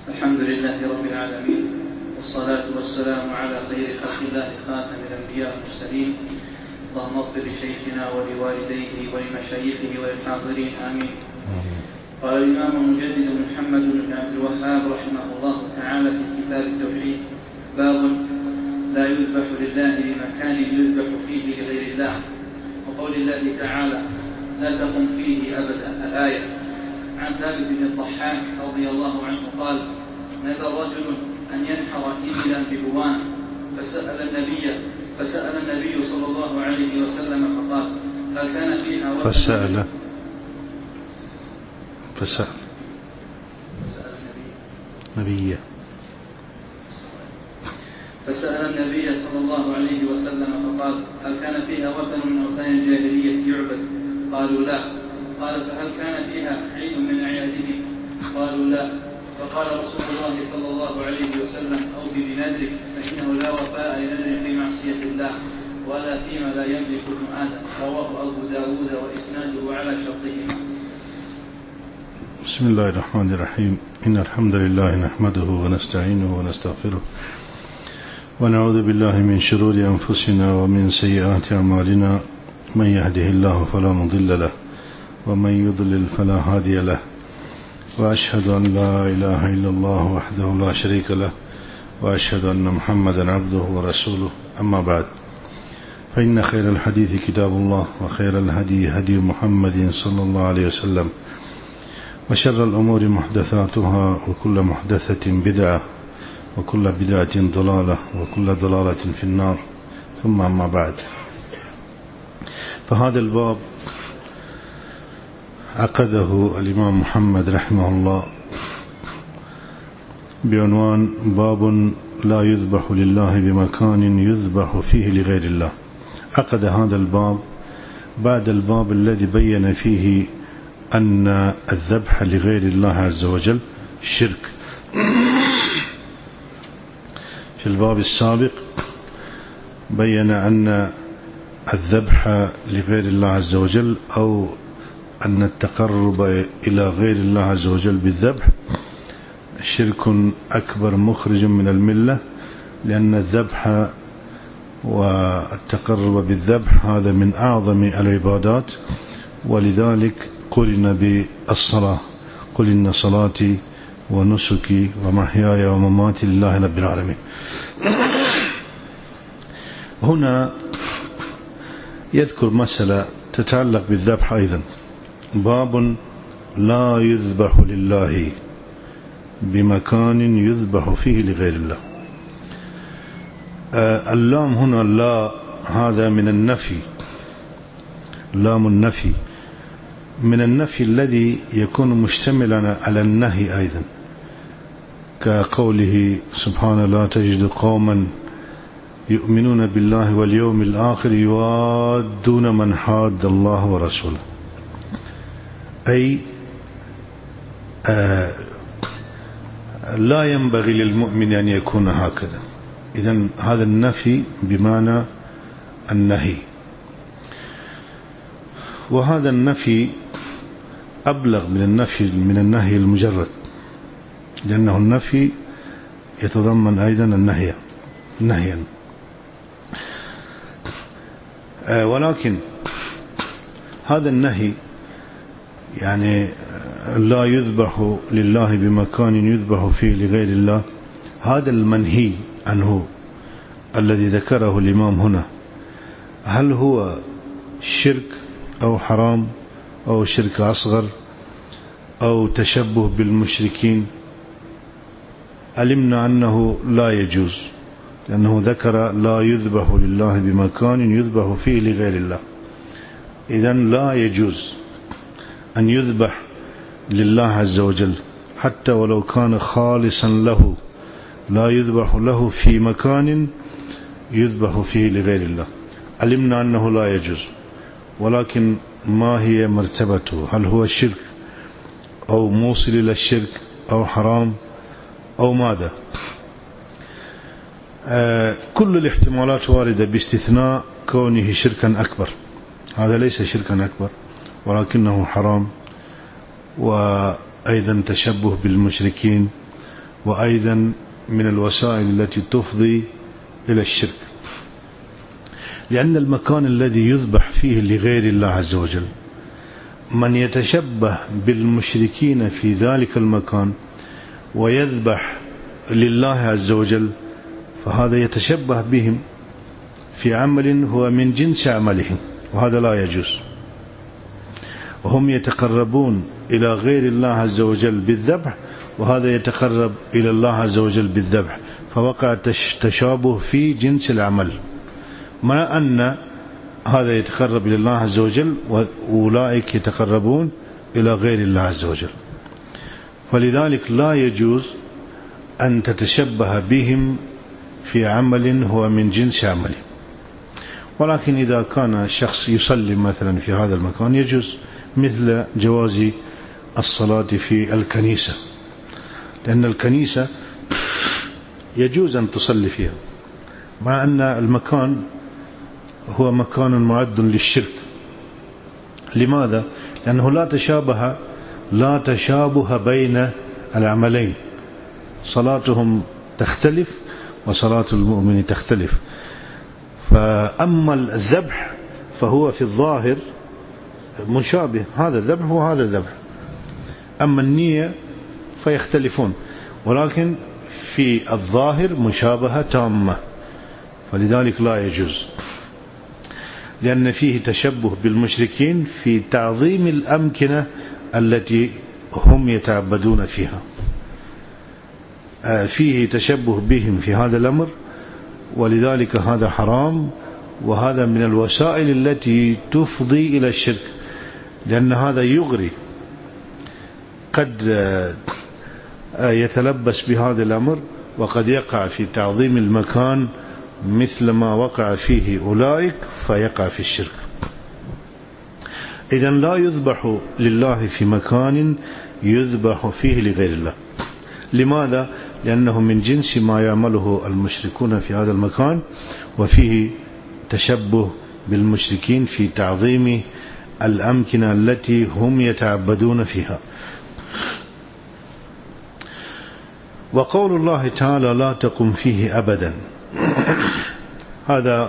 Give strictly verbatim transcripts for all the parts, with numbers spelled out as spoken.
الحمد لله رب العالمين، والصلاة والسلام على خير خلق الله خاتم الأنبياء والمرسلين. اللهم اغفر لشيخنا ولوالديه ولمشايخه وللحاضرين آمين. قال الإمام المجدد محمد بن عبد الوهاب رحمه الله تعالى في كتاب التوحيد: باب لا يذبح لله بمكان يذبح فيه لغير الله، وقول الله تعالى: لا تقم فيه أبدا، الآية. عن ثابت بن الضحاك رضي الله عنه قال: نذر رجل أن ينحر إبلا ببوان، فسأل النبي فسأل النبي صلى الله عليه وسلم فقال: هل كان فيها وثن؟ فسأل فسأل فسأل النبي فسأل النبي صلى الله عليه وسلم فقال: هل كان فيها وثن من أوثان الجاهلية يعبد؟ قالوا لا. قال: فهل كان فيها عيد من أعيادهم؟ قالوا لا. فقال رسول الله صلى الله عليه وسلم: أوف بنذرك، فإنه لا وفاء لنذر في معصية الله ولا فيما لا يملك ابن آدم. رواه أبو داود وإسناده على شرطهما. بسم الله الرحمن الرحيم. إن الحمد لله نحمده ونستعينه ونستغفره ونعوذ بالله من شرور أنفسنا ومن سيئات أعمالنا، من يهده الله فلا مضل له ومن يضلل فلا هادي له، وأشهد أن لا إله إلا الله وحده لا شريك له، وأشهد أن محمدا عبده ورسوله. أما بعد، فإن خير الحديث كتاب الله، وخير الهدي هدي محمد صلى الله عليه وسلم، وشر الأمور محدثاتها، وكل محدثة بدعة، وكل بدعة ضلالة، وكل ضلالة في النار. ثم أما بعد، فهذا الباب عقده الإمام محمد رحمه الله بعنوان: باب لا يذبح لله بمكان يذبح فيه لغير الله. عقد هذا الباب بعد الباب الذي بين فيه أن الذبح لغير الله عز وجل شرك. في الباب السابق بين أن الذبح لغير الله عز وجل أو أن التقرب إلى غير الله عز وجل بالذبح شرك أكبر مخرج من الملة، لأن الذبح والتقرب بالذبح هذا من أعظم العبادات، ولذلك قرن بالصلاة: قل إن صلاتي ونسكي ومحياي ومماتي لله رب العالمين. هنا يذكر مسألة تتعلق بالذبح أيضا: باب لا يذبح لله بمكان يذبح فيه لغير الله. آه اللام هنا لا، هذا من النفي، لام النفي، من النفي الذي يكون مشتملا على النهي أيضا، كقوله سبحانه: لا تجد قوما يؤمنون بالله واليوم الآخر يوادون من حاد الله ورسوله. أي آه لا ينبغي للمؤمن أن يكون هكذا. إذن هذا النفي بمعنى النهي، وهذا النفي أبلغ من النفي من النهي المجرد، لأنه النفي يتضمن أيضا النهي نهيا. آه ولكن هذا النهي يعني لا يذبح لله بمكان يذبح فيه لغير الله، هذا المنهي عنه الذي ذكره الإمام هنا، هل هو شرك أو حرام أو شرك أصغر أو تشبه بالمشركين؟ علمنا أنه لا يجوز، لأنه ذكر لا يذبح لله بمكان يذبح فيه لغير الله. إذن لا يجوز أن يذبح لله عز وجل حتى ولو كان خالصا له، لا يذبح له في مكان يذبح فيه لغير الله. علمنا أنه لا يجوز، ولكن ما هي مرتبته؟ هل هو شرك أو موصل إلى الشرك أو حرام أو ماذا؟ آه كل الاحتمالات واردة باستثناء كونه شركا أكبر. هذا ليس شركا أكبر، ولكنه حرام، وأيضا تشبه بالمشركين، وأيضا من الوسائل التي تفضي إلى الشرك، لأن المكان الذي يذبح فيه لغير الله عز وجل من يتشبه بالمشركين في ذلك المكان ويذبح لله عز وجل فهذا يتشبه بهم في عمل هو من جنس عملهم، وهذا لا يجوز. وهم يتقربون إلى غير الله عز وجل بالذبح، وهذا يتقرب إلى الله عز وجل بالذبح، فوقع تشابه في جنس العمل، مع أن هذا يتقرب إلى الله عز وجل وأولئك يتقربون إلى غير الله عز وجل. فلذلك لا يجوز أن تتشبه بهم في عمل هو من جنس عمله. ولكن إذا كان شخص يصلي مثلا في هذا المكان يجوز، مثل جواز الصلاة في الكنيسة، لأن الكنيسة يجوز أن تصلي فيها، مع أن المكان هو مكان معد للشرك. لماذا؟ لأنه لا تشابه لا تشابه بين العملين، صلاتهم تختلف وصلاة المؤمن تختلف. فأما الذبح فهو في الظاهر مشابه، هذا ذبح وهذا ذبح. أما النية فيختلفون، ولكن في الظاهر مشابهة تامة، فلذلك لا يجوز، لأن فيه تشبه بالمشركين في تعظيم الأمكنة التي هم يتعبدون فيها، فيه تشبه بهم في هذا الأمر، ولذلك هذا حرام، وهذا من الوسائل التي تفضي إلى الشرك، لأن هذا يغري، قد يتلبس بهذا الأمر وقد يقع في تعظيم المكان مثل ما وقع فيه أولئك فيقع في الشرك. إذن لا يذبح لله في مكان يذبح فيه لغير الله. لماذا؟ لأنه من جنس ما يعمله المشركون في هذا المكان، وفيه تشبه بالمشركين في تعظيم الأمكنة التي هم يتعبدون فيها. وقول الله تعالى لا تقم فيه أبدا، هذا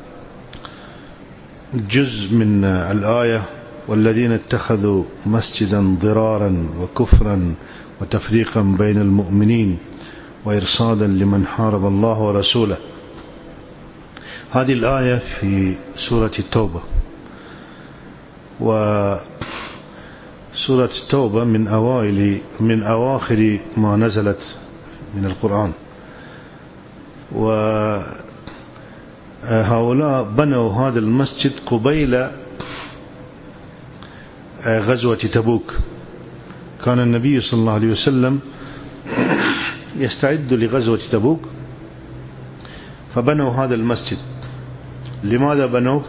جزء من الآية والذين اتخذوا مسجدا ضرارا وكفرا وتفريقا بين المؤمنين وإرصادا لمن حارب الله ورسوله. هذه الآية في سورة التوبة، وسورة التوبة من أوائل من أواخر ما نزلت من القرآن. وهؤلاء بنوا هذا المسجد قبيل غزوة تبوك. كان النبي صلى الله عليه وسلم يستعد لغزوة تبوك، فبنوا هذا المسجد. لماذا بنوه؟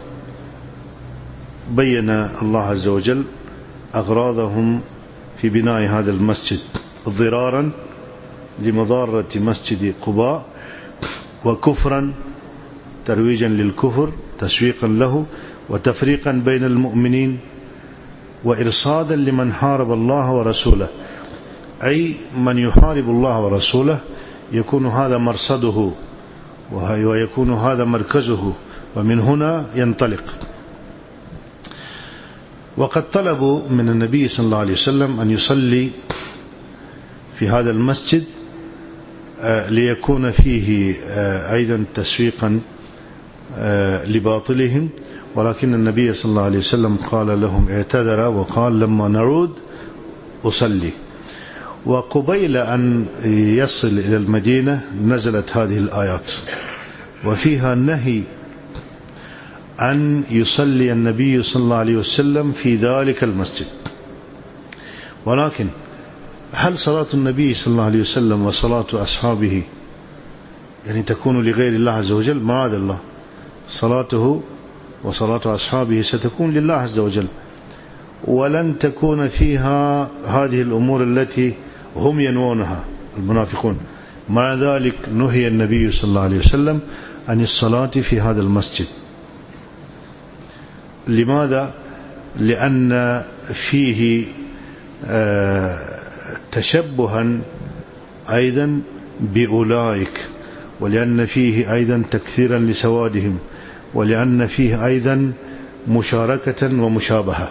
بين الله عز وجل أغراضهم في بناء هذا المسجد: ضرارا لمضارة مسجد قباء، وكفرا ترويجا للكفر تسويقا له، وتفريقا بين المؤمنين، وإرصادا لمن حارب الله ورسوله، أي من يحارب الله ورسوله يكون هذا مرصده ويكون هذا مركزه، ومن هنا ينطلق. وقد طلبوا من النبي صلى الله عليه وسلم أن يصلي في هذا المسجد ليكون فيه أيضا تسويقا لباطلهم، ولكن النبي صلى الله عليه وسلم قال لهم اعتذر وقال لما نعود أصلي. وقبيل أن يصل إلى المدينة نزلت هذه الآيات، وفيها نهي أن يصلي النبي صلى الله عليه وسلم في ذلك المسجد. ولكن هل صلاة النبي صلى الله عليه وسلم وصلاة أصحابه يعني تكون لغير الله عز وجل؟ معاذ الله، صلاته وصلاة أصحابه ستكون لله عز وجل، ولن تكون فيها هذه الأمور التي هم ينوونها المنافقون. مع ذلك نهي النبي صلى الله عليه وسلم عن الصلاة في هذا المسجد. لماذا؟ لأن فيه تشبها أيضا بأولئك، ولأن فيه أيضا تكثيرا لسوادهم، ولأن فيه أيضا مشاركة ومشابهة.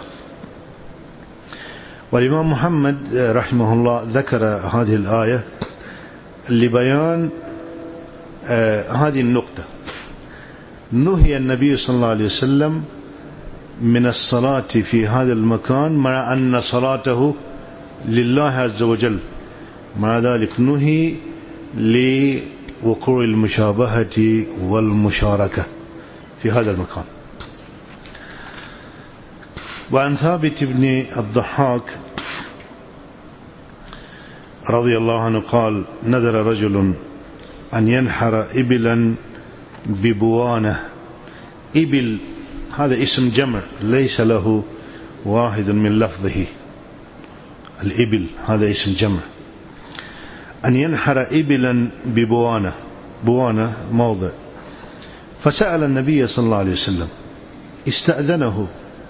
والإمام محمد رحمه الله ذكر هذه الآية لبيان آه هذه النقطة. نهي النبي صلى الله عليه وسلم من الصلاة في هذا المكان مع أن صلاته لله عز وجل، مع ذلك نهي لوقوع المشابهة والمشاركة في هذا المكان. وعن ثابت بن الضحاك رضي الله عنه قال: نذر رجل أن ينحر إبلا ببوانة. إبل هذا اسم جمع ليس له واحد من لفظه، الإبل هذا اسم جمع. أن ينحر إبلا ببوانة، بوانة موضع. فسأل النبي صلى الله عليه وسلم، استأذنه.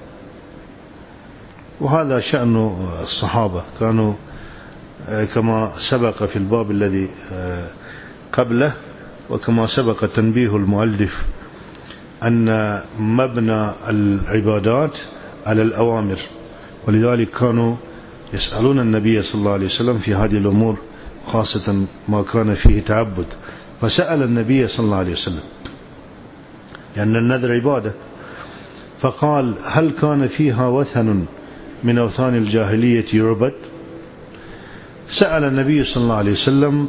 وهذا شأن الصحابة، كانوا كما سبق في الباب الذي قبله، وكما سبق تنبيه المؤلف أن مبنى العبادات على الأوامر، ولذلك كانوا يسألون النبي صلى الله عليه وسلم في هذه الأمور، خاصة ما كان فيه تعبد. فسأل النبي صلى الله عليه وسلم لأن النذر عبادة، فقال: هل كان فيها وثن من أوثان الجاهلية يعبد؟ سأل النبي صلى الله عليه وسلم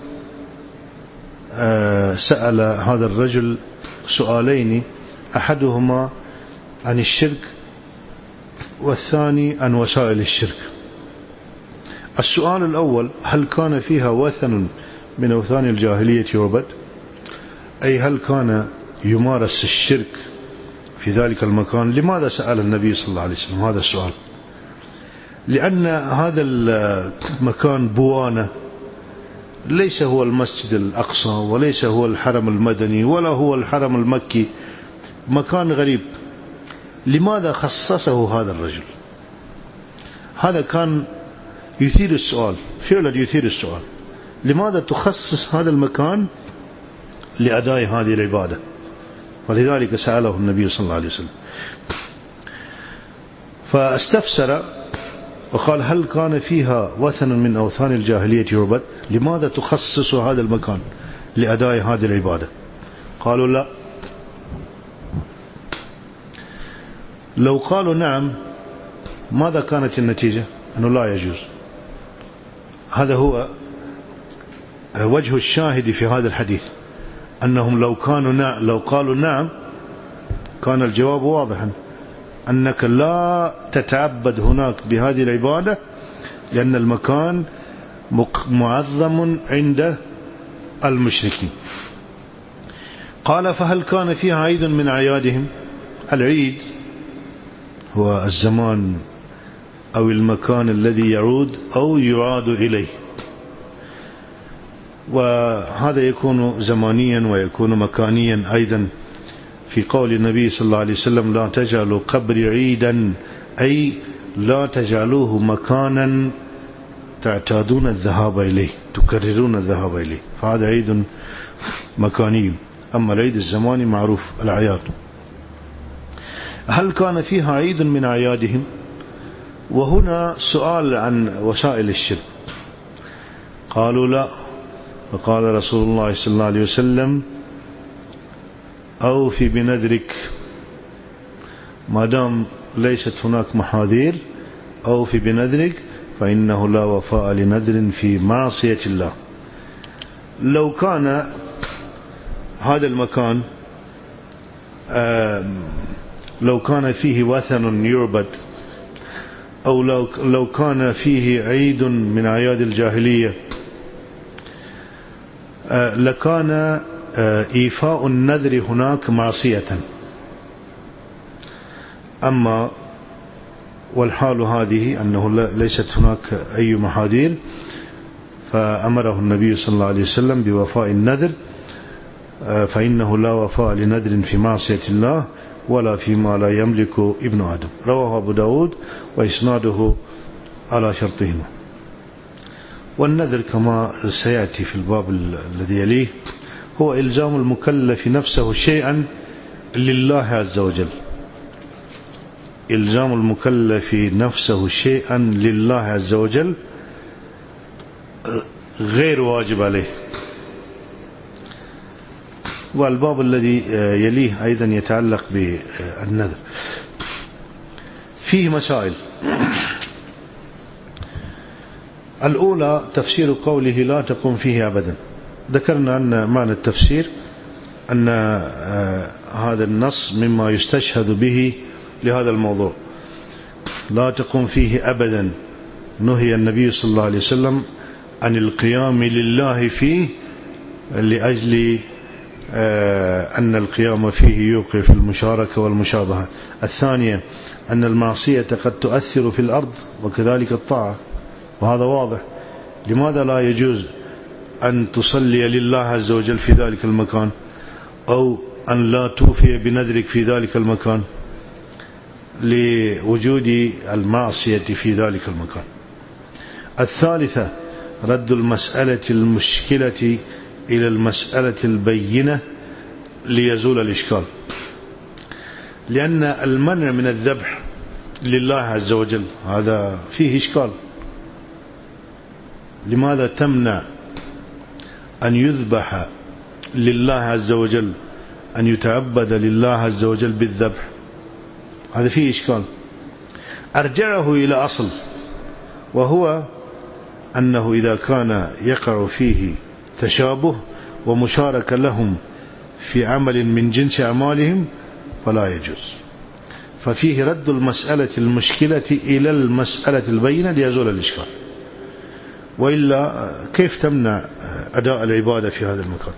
سأل هذا الرجل سؤالين، أحدهما عن الشرك والثاني عن وسائل الشرك. السؤال الأول: هل كان فيها وثن من أوثان الجاهلية يعبد؟ أي هل كان يمارس الشرك في ذلك المكان؟ لماذا سأل النبي صلى الله عليه وسلم هذا السؤال؟ لأن هذا المكان بوانة ليس هو المسجد الأقصى، وليس هو الحرم المدني، ولا هو الحرم المكي، مكان غريب. لماذا خصصه هذا الرجل؟ هذا كان يثير السؤال، فعلا يثير السؤال. لماذا تخصص هذا المكان لأداء هذه العبادة؟ ولذلك سأله النبي صلى الله عليه وسلم. فاستفسر وقال: هل كان فيها وثن من أوثان الجاهلية يعبد؟ لماذا تخصص هذا المكان لأداء هذه العبادة؟ قالوا: لا. لو قالوا نعم، ماذا كانت النتيجة؟ أنه لا يجوز. هذا هو وجه الشاهد في هذا الحديث، أنهم لو كانوا نعم، لو قالوا نعم كان الجواب واضحا، أنك لا تتعبد هناك بهذه العبادة لأن المكان معظم عند المشركين. قال: فهل كان فيها عيد من أعيادهم؟ العيد هو الزمان أو المكان الذي يعود أو يعاد إليه، وهذا يكون زمانيا ويكون مكانيا أيضا. في قول النبي صلى الله عليه وسلم: لا تجعلوا قبري عيدا، أي لا تجعلوه مكانا تعتادون الذهاب إليه، تكررون الذهاب إليه، فهذا عيد مكاني. أما العيد الزماني معروف الأعياد. هل كان فيها عيد من أعيادهم؟ وهنا سؤال عن وسائل الشرك. قالوا: لا. فقال رسول الله صلى الله عليه وسلم: أوفي بنذرك، ما دام ليست هناك محاذير أوفي بنذرك، فإنه لا وفاء لنذر في معصية الله. لو كان هذا المكان لو كان فيه وثن يعبد، أو لو لو كان فيه عيد من أعياد الجاهلية، لكان إيفاء النذر هناك معصية. أما والحال هذه أنه ليست هناك أي محاذير، فأمره النبي صلى الله عليه وسلم بوفاء النذر، فإنه لا وفاء لنذر في معصية الله ولا فيما لا يملك ابن آدم. رواه أبو داود وإسناده على شرطهما. والنذر كما سيأتي في الباب الذي يليه هو إلزام المكلف نفسه شيئا لله عز وجل، إلزام المكلف نفسه شيئا لله عز وجل غير واجب عليه. والباب الذي يليه أيضا يتعلق بالنذر، فيه مسائل. الأولى تفسير قوله لا تقوم فيه أبدا. ذكرنا أن معنى التفسير أن هذا النص مما يستشهد به لهذا الموضوع، لا تقوم فيه أبدا. نهي النبي صلى الله عليه وسلم عن القيام لله فيه لأجل أن القيام فيه يوقف المشاركة والمشابهة. الثانية أن المعصية قد تؤثر في الأرض وكذلك الطاعة، وهذا واضح. لماذا لا يجوز أن تصلي لله عز وجل في ذلك المكان، أو أن لا توفي بنذرك في ذلك المكان؟ لوجود المعصية في ذلك المكان. الثالثة رد المسألة المشكلة إلى المسألة البينة ليزول الإشكال، لأن المنع من الذبح لله عز وجل هذا فيه إشكال. لماذا تمنع أن يذبح لله عز وجل، أن يتعبد لله عز وجل بالذبح؟ هذا فيه إشكال. أرجعه إلى أصل، وهو أنه إذا كان يقع فيه تشابه ومشاركة لهم في عمل من جنس أعمالهم فلا يجوز. ففيه رد المسألة المشكلة إلى المسألة البينة ليزول الإشكال، وإلا كيف تمنع أداء العبادة في هذا المكان؟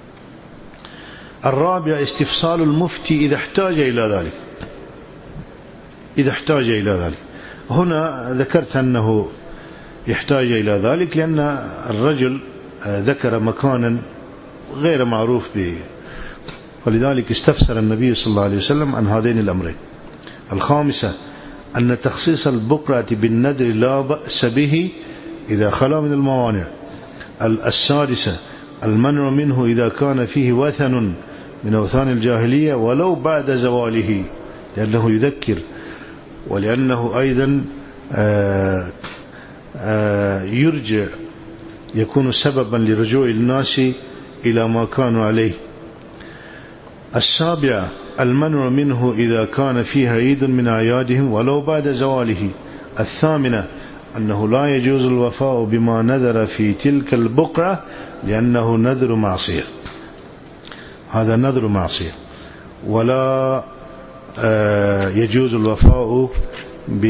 الرابع استفصال المفتي إذا احتاج إلى ذلك، إذا احتاج إلى ذلك. هنا ذكرت أنه يحتاج إلى ذلك لأن الرجل ذكر مكانا غير معروف به، ولذلك استفسر النبي صلى الله عليه وسلم عن هذين الأمرين. الخامسة أن تخصيص البقرة بالنذر لا بأس به إذا خلا من الموانع. السادسة المنع منه إذا كان فيه وثن من أوثان الجاهلية ولو بعد زواله، لأنه يذكر، ولأنه أيضا آآ آآ يرجع، يكون سببا لرجوع الناس إلى ما كانوا عليه. السابعة المنع منه إذا كان فيه عيد من أعيادهم ولو بعد زواله. الثامنة أنه لا يجوز الوفاء بما نذر في تلك البقعة لأنه نذر معصية، هذا نذر معصية، ولا يجوز الوفاء ب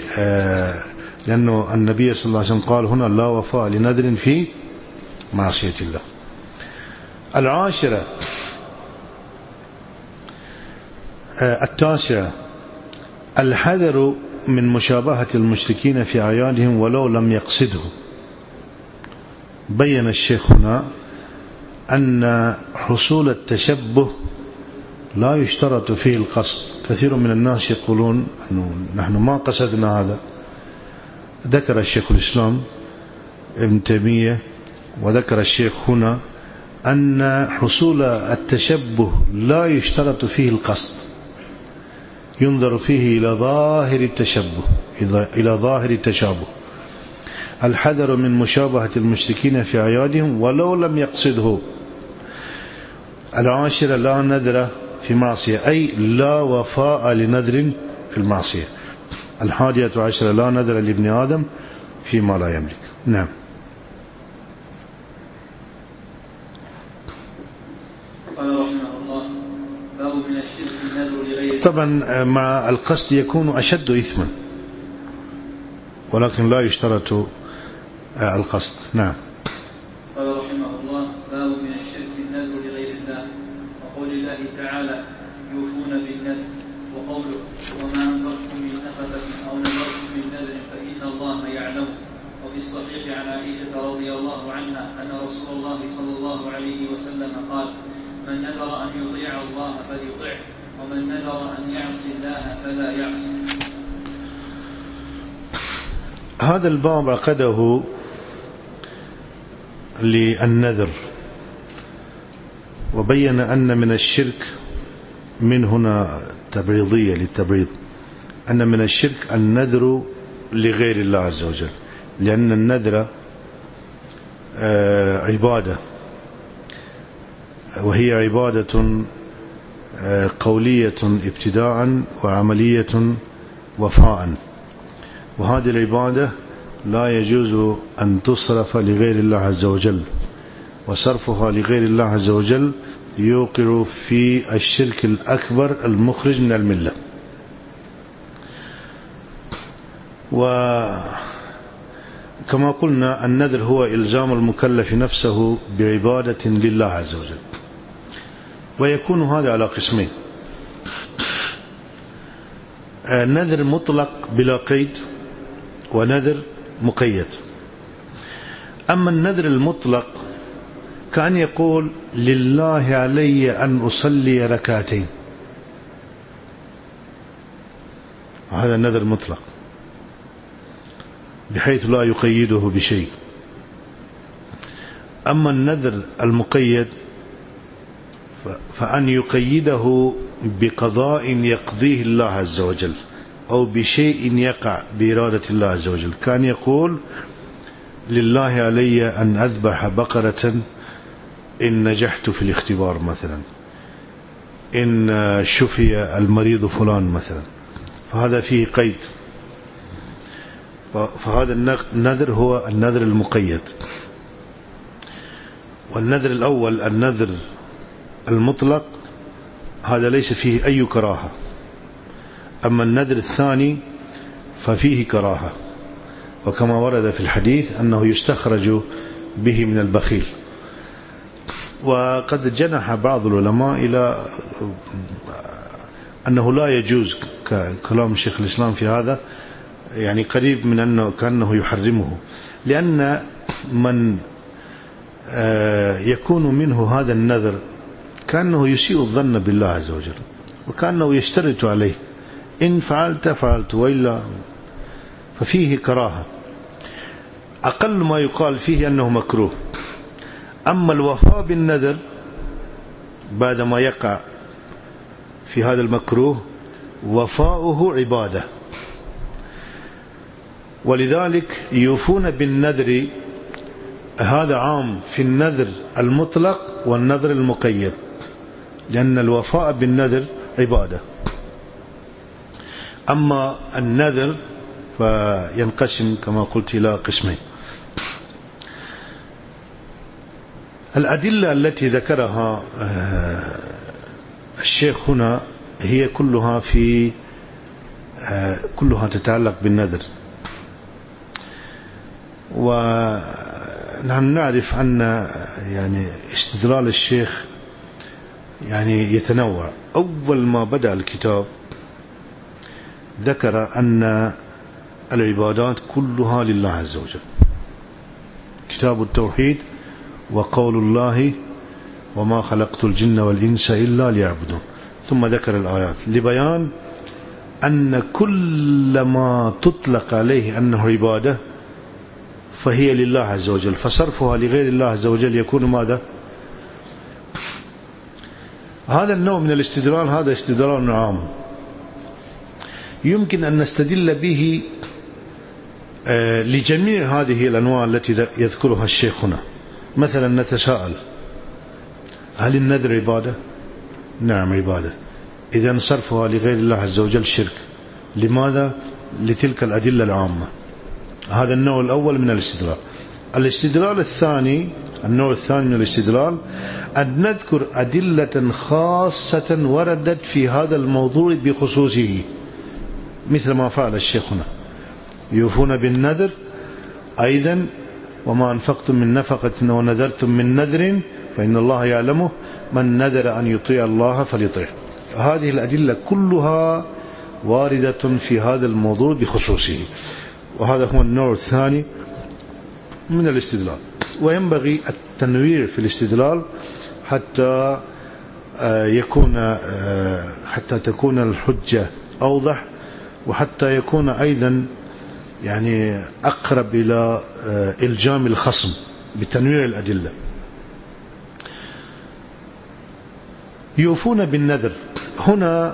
لأنه النبي صلى الله عليه وسلم قال هنا لا وفاء لنذر في معصية الله. العاشرة التاسعة الحذر من مشابهة المشركين في أعيادهم ولو لم يقصده. بين الشيخ هنا أن حصول التشبه لا يشترط فيه القصد. كثير من الناس يقولون أنه نحن ما قصدنا هذا. ذكر الشيخ الإسلام ابن تيمية وذكر الشيخ هنا أن حصول التشبه لا يشترط فيه القصد، ينظر فيه إلى ظاهر التشبه، إلى ظاهر التشابه. الحذر من مشابهة المشركين في أعيادهم ولو لم يقصده. العاشرة لا نذر في معصية، أي لا وفاء لنذر في المعصية. الحادية عشرة لا نذر لابن آدم فيما لا يملك. نعم. قال رحمه الله باب من الشرك النذر لغير. طبعا مع القصد يكون أشد إثما، ولكن لا يشترط القصد. نعم. قال رحمه الله باب من الشرك النذر لغير الله، وقول الله تعالى يوفون بالنذر، وقوله وما أنفقتم من نفقة أو نذرتم من نذر فإن الله يعلم. وفي الصحيح عن عائشة رضي الله عنها أن رسول الله صلى الله عليه وسلم قال من نذر أن يطيع الله فليطعه، ومن نذر أن يعصي الله فلا يعصي. هذا الباب عقده للنذر، وبين أن من الشرك، من هنا تبريضية للتبريض، أن من الشرك النذر لغير الله عز وجل، لأن النذر عبادة، وهي عبادة قولية ابتداء وعملية وفاء، وهذه العبادة لا يجوز أن تصرف لغير الله عز وجل، وصرفها لغير الله عز وجل يوقع في الشرك الأكبر المخرج من الملة. وكما قلنا النذر هو إلزام المكلف نفسه بعبادة لله عز وجل، ويكون هذا على قسمين: نذر مطلق بلا قيد، ونذر مقيد. أما النذر المطلق كان يقول لله علي أن أصلي ركعتين، هذا النذر مطلق بحيث لا يقيده بشيء. أما النذر المقيد فأن يقيده بقضاء يقضيه الله عز وجل، أو بشيء يقع بإرادة الله عز وجل. كان يقول لله علي أن أذبح بقرة إن نجحت في الاختبار مثلا، إن شفي المريض فلان مثلا، فهذا فيه قيد، فهذا النذر هو النذر المقيد. والنذر الأول النذر المطلق هذا ليس فيه أي كراهة. أما النذر الثاني ففيه كراهة، وكما ورد في الحديث أنه يستخرج به من البخيل. وقد جنح بعض العلماء إلى أنه لا يجوز، كلام شيخ الإسلام في هذا يعني قريب من أنه كأنه يحرمه، لأن من يكون منه هذا النذر كأنه يسيء الظن بالله عز وجل، وكأنه يشترط عليه إن فعلت فعلت وإلا، ففيه كراهة. أقل ما يقال فيه أنه مكروه. أما الوفاء بالنذر بعد ما يقع في هذا المكروه وفاؤه عبادة، ولذلك يوفون بالنذر. هذا عام في النذر المطلق والنذر المقيد، لأن الوفاء بالنذر عبادة. أما النذر فينقسم كما قلت إلى قسمين. الأدلة التي ذكرها الشيخ هنا هي كلها في كلها تتعلق بالنذر، ونحن نعرف أن يعني استدلال الشيخ يعني يتنوع. أول ما بدأ الكتاب ذكر أن العبادات كلها لله عز وجل، كتاب التوحيد، وقول الله وما خلقت الجن والإنس إلا ليعبدون، ثم ذكر الآيات لبيان أن كل ما تطلق عليه أنه عبادة فهي لله عز وجل، فصرفها لغير الله عز وجل يكون ماذا؟ هذا النوع من الاستدلال هذا استدلال عام يمكن أن نستدل به لجميع هذه الأنواع التي يذكرها الشيخ هنا. مثلا نتساءل: هل النذر عبادة؟ نعم عبادة. إذا صرفها لغير الله عز وجل شرك. لماذا؟ لتلك الأدلة العامة. هذا النوع الأول من الاستدلال. الاستدلال الثاني، النوع الثاني من الاستدلال، أن نذكر أدلة خاصة وردت في هذا الموضوع بخصوصه، مثل ما فعل الشيخ هنا. يوفون بالنذر أيضا: وما أنفقتم من نفقة ونذرتم من نذر فإن الله يعلمه، من نذر أن يطيع الله فليطيعه. هذه الأدلة كلها واردة في هذا الموضوع بخصوصه، وهذا هو النوع الثاني من الاستدلال. وينبغي التنوير في الاستدلال حتى يكون حتى تكون الحجة أوضح، وحتى يكون أيضا يعني أقرب إلى إلجام الخصم بتنوير الأدلة. يوفون بالنذر هنا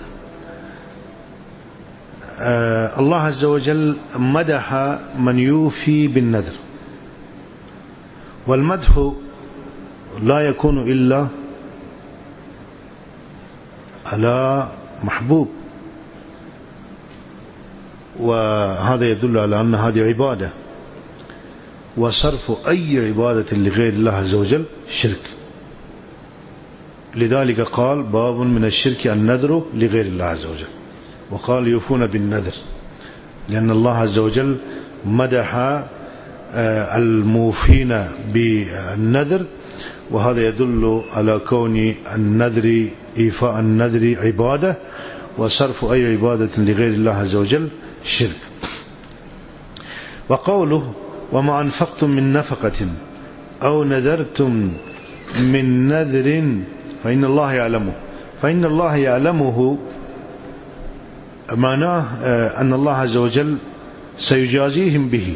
آه الله عز وجل مدح من يوفي بالنذر، والمدح لا يكون إلا على محبوب، وهذا يدل على أن هذه عبادة، وصرف أي عبادة لغير الله عز وجل شرك. لذلك قال باب من الشرك النذر لغير الله عز وجل، وقال يوفون بالنذر، لأن الله عز وجل مدح الموفين بالنذر، وهذا يدل على كون النذر إيفاء النذر عبادة، وصرف أي عبادة لغير الله عز وجل شرك. وقوله وما أنفقتم من نفقة أو نذرتم من نذر فإن الله يعلمه، فإن الله يعلمه معناه أن الله عز وجل سيجازيهم به،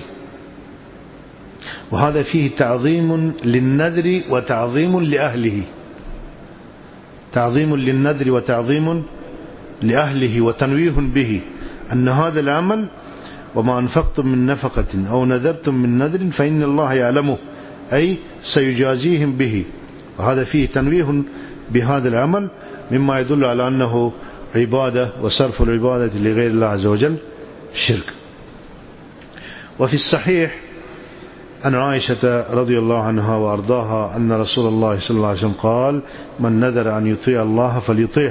وهذا فيه تعظيم للنذر وتعظيم لأهله، تعظيم للنذر وتعظيم لأهله، وتنويه به أن هذا العمل وما أنفقتم من نفقة أو نذرتم من نذر فإن الله يعلمه، أي سيجازيهم به، وهذا فيه تنويه بهذا العمل مما يدل على أنه عبادة، وصرف العبادة لغير الله عز وجل شرك. وفي الصحيح عن عائشة رضي الله عنها وأرضاها أن رسول الله صلى الله عليه وسلم قال من نذر أن يطيع الله فليطيع،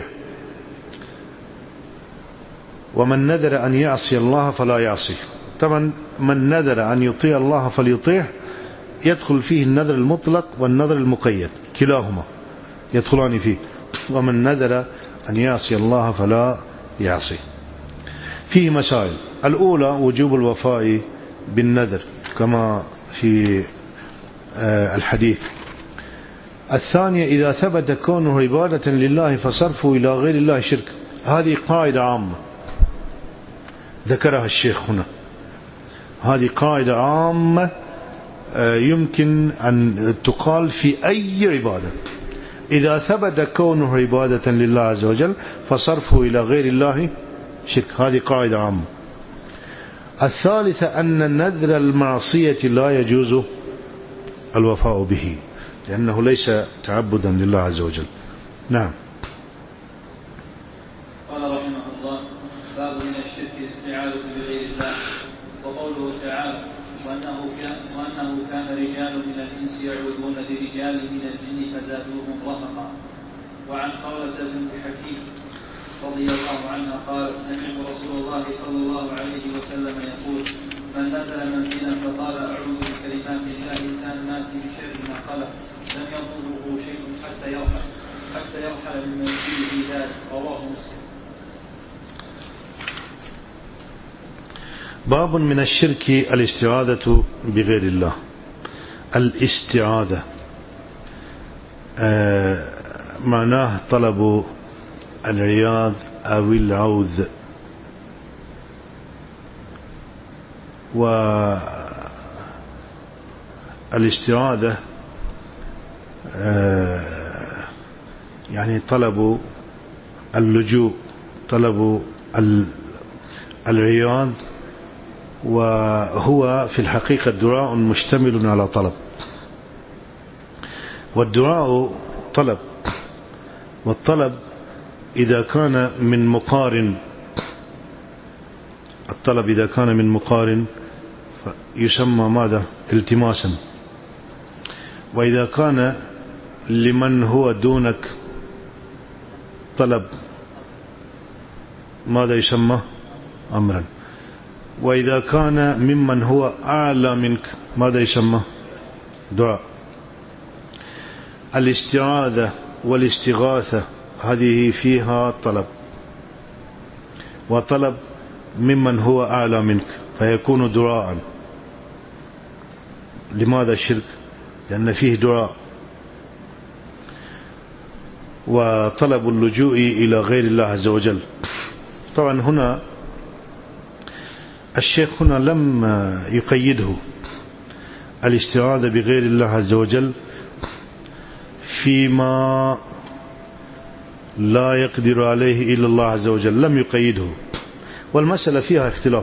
ومن نذر أن يعصي الله فلا يعصيه. طبعا من نذر أن يطيع الله فليطيع يدخل فيه النذر المطلق والنذر المقيد، كلاهما يدخلان فيه. ومن نذر أن يعصي الله فلا يعصيه. فيه مسائل: الأولى وجوب الوفاء بالنذر كما في الحديث. الثانية إذا ثبت كونه عبادة لله فصرفه إلى غير الله شرك. هذه قاعدة عامة ذكرها الشيخ هنا، هذه قاعدة عامة يمكن أن تقال في أي عبادة، إذا ثبت كونه عبادة لله عز وجل فصرفه إلى غير الله شرك، هذه قاعدة عامة. الثالثة أن نذر المعصية لا يجوز الوفاء به، لأنه ليس تعبدا لله عز وجل. نعم. قال رحمه الله: باب من الشرك الاستعاذة بغير الله. وقوله تعالى: وأنه كان, وأنه كان رجال من الإنس يعوذون برجال من الجن فزادوهم رهقا. وعن خولة بنت حكيم رضي الله عنها قالت: سمعت رسول الله صلى الله عليه وسلم يقول: من نزل منزلا فقال أعوذ بكلمات الله التامات من شر ما خلق لم يضره شيء حتى يرحل حتى يرحل من منزله ذلك. رواه مسلم. باب من الشرك الاستعاذة بغير الله. الاستعاذة آه معناه طلب العياذ أو العوذ، والاستعاذة آه يعني طلب اللجوء، طلب العياذ، وهو في الحقيقة دعاء مشتمل على طلب، والدعاء طلب، والطلب إذا كان من مقارن، الطلب إذا كان من مقارن يسمى ماذا؟ التماسا. وإذا كان لمن هو دونك طلب ماذا يسمى؟ أمرا. وإذا كان ممن هو أعلى منك ماذا يسمى؟ دعاء. الاستعاذة والاستغاثة هذه فيها طلب، وطلب ممن هو أعلى منك فيكون دعاء. لماذا الشرك؟ لأن فيه دعاء. وطلب اللجوء إلى غير الله عز وجل. طبعا هنا الشيخ هنا لم يقيده، الاستعاذة بغير الله عز وجل فيما لا يقدر عليه إلا الله عز وجل، لم يقيده، والمسألة فيها اختلاف.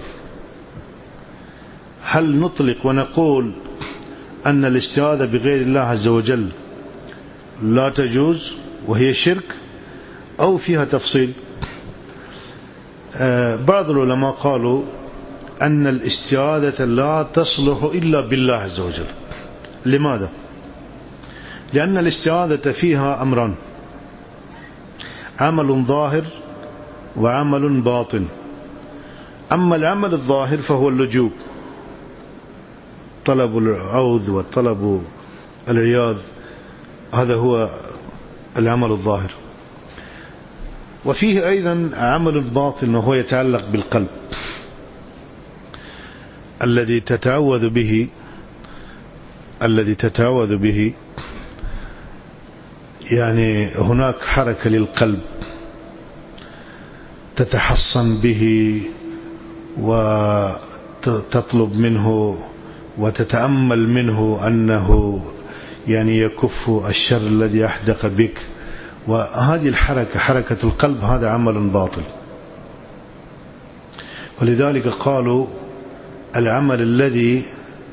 هل نطلق ونقول أن الاستعاذة بغير الله عز وجل لا تجوز وهي شرك، أو فيها تفصيل؟ آه بعض العلماء قالوا أن الاستعاذة لا تصلح إلا بالله عز وجل. لماذا؟ لأن الاستعاذة فيها أمران: عمل ظاهر وعمل باطن. أما العمل الظاهر فهو اللجوء، طلب العوذ وطلب العياذ، هذا هو العمل الظاهر. وفيه أيضا عمل باطن وهو يتعلق بالقلب الذي تتعوذ به الذي تتعوذ به يعني هناك حركة للقلب تتحصن به وتطلب منه وتتأمل منه أنه يعني يكف الشر الذي أحدق بك، وهذه الحركة حركة القلب هذا عمل باطل. ولذلك قالوا العمل الذي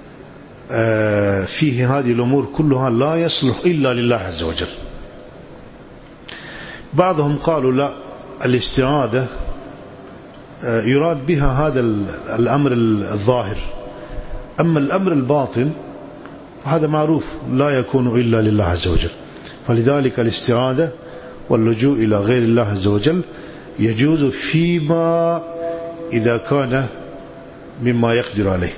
فيه هذه الأمور كلها لا يصلح إلا لله عز وجل. بعضهم قالوا لا، الاستعاذة يراد بها هذا الأمر الظاهر، أما الأمر الباطن هذا معروف لا يكون إلا لله عز وجل. فلذلك الاستعاذة واللجوء إلى غير الله عز وجل يجوز فيما إذا كان مما يقدر عليه.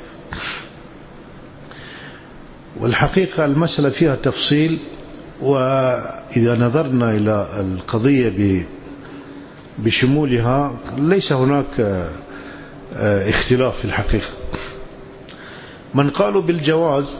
والحقيقة المسألة فيها تفصيل، وإذا نظرنا إلى القضية بشمولها ليس هناك اختلاف في الحقيقة. من قالوا بالجواز،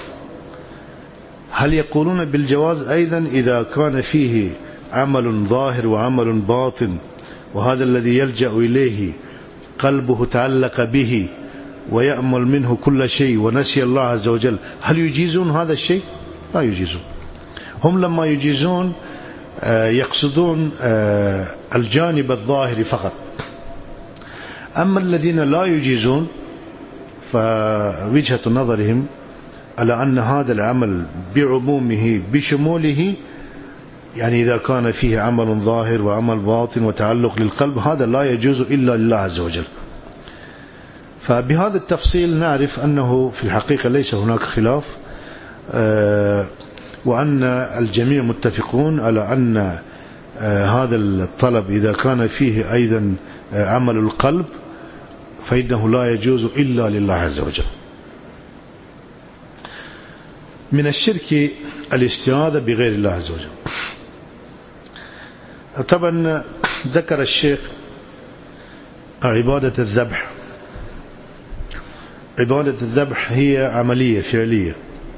هل يقولون بالجواز أيضا إذا كان فيه عمل ظاهر وعمل باطن، وهذا الذي يلجأ إليه قلبه تعلق به ويأمل منه كل شيء ونسي الله عز وجل، هل يجيزون هذا الشيء؟ لا يجيزون. هم لما يجيزون يقصدون الجانب الظاهر فقط. أما الذين لا يجيزون فوجهة نظرهم على أن هذا العمل بعمومه بشموله، يعني إذا كان فيه عمل ظاهر وعمل باطن وتعلق للقلب هذا لا يجوز إلا لله عز وجل. فبهذا التفصيل نعرف أنه في الحقيقة ليس هناك خلاف، وأن الجميع متفقون على أن هذا الطلب إذا كان فيه أيضا عمل القلب فإنه لا يجوز إلا لله عز وجل. من الشرك الاستعاذة بغير الله عز وجل. طبعا ذكر الشيخ عبادة الذبح. عبادة الذبح هي عملية فعلية،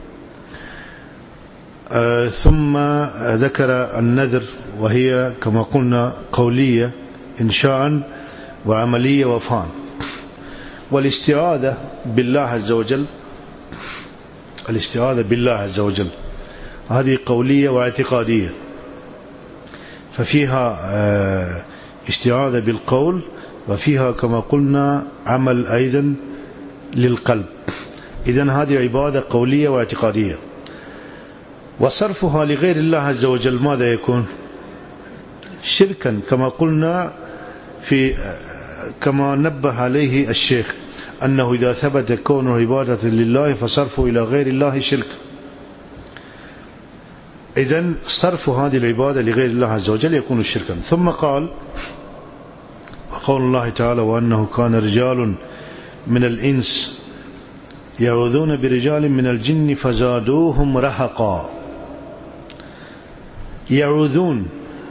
آه ثم ذكر النذر وهي كما قلنا قولية إنشاء وعملية وفعل. والاستعاذة بالله عز وجل الاستعاذة بالله عز وجل هذه قولية واعتقادية، ففيها آه استعاذة بالقول، وفيها كما قلنا عمل أيضا للقلب. إذن هذه عبادة قولية واعتقادية. وصرفها لغير الله عز وجل ماذا يكون؟ شركا، كما قلنا في كما نبه عليه الشيخ أنه إذا ثبت كونه عبادة لله فصرفه إلى غير الله شرك. إذن صرف هذه العبادة لغير الله عز وجل يكون شركا. ثم قال وقول الله تعالى وأنه كان رجال من الإنس يعوذون برجال من الجن فزادوهم رهقا. يعوذون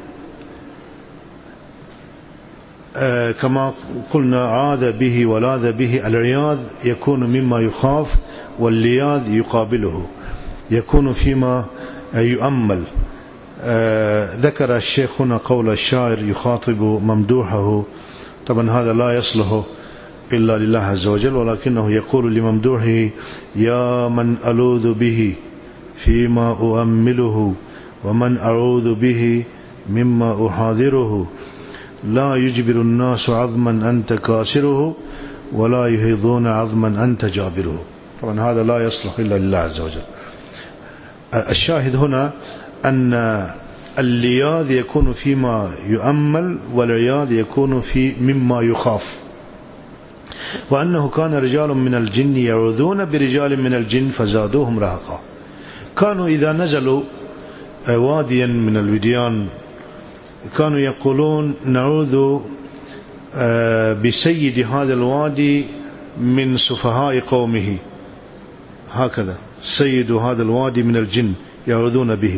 آه كما قلنا عاذ به ولاذ به. العياذ يكون مما يخاف، واللياذ يقابله، يكون فيما يؤمل. آه ذكر الشيخ هنا قول الشاعر يخاطب ممدوحه، طبعا هذا لا يصلح إلا لله عز وجل، ولكنه يقول لممدوحه: يا من ألوذ به فيما أؤمله ومن أعوذ به مما أحاذره، لا يجبر الناس عظما أنت كاسره ولا يهيضون عظما أنت جابره. طبعا هذا لا يصلح إلا لله عز وجل. الشاهد هنا أن اللياذ يكون فيما يؤمل، والعياذ يكون في مما يخاف. وأنه كان رجال من الجن يعوذون برجال من الجن فزادوهم رهقا. كانوا إذا نزلوا واديا من الوديان كانوا يقولون: نعوذ بسيد هذا الوادي من سفهاء قومه. هكذا سيد هذا الوادي من الجن يعوذون به.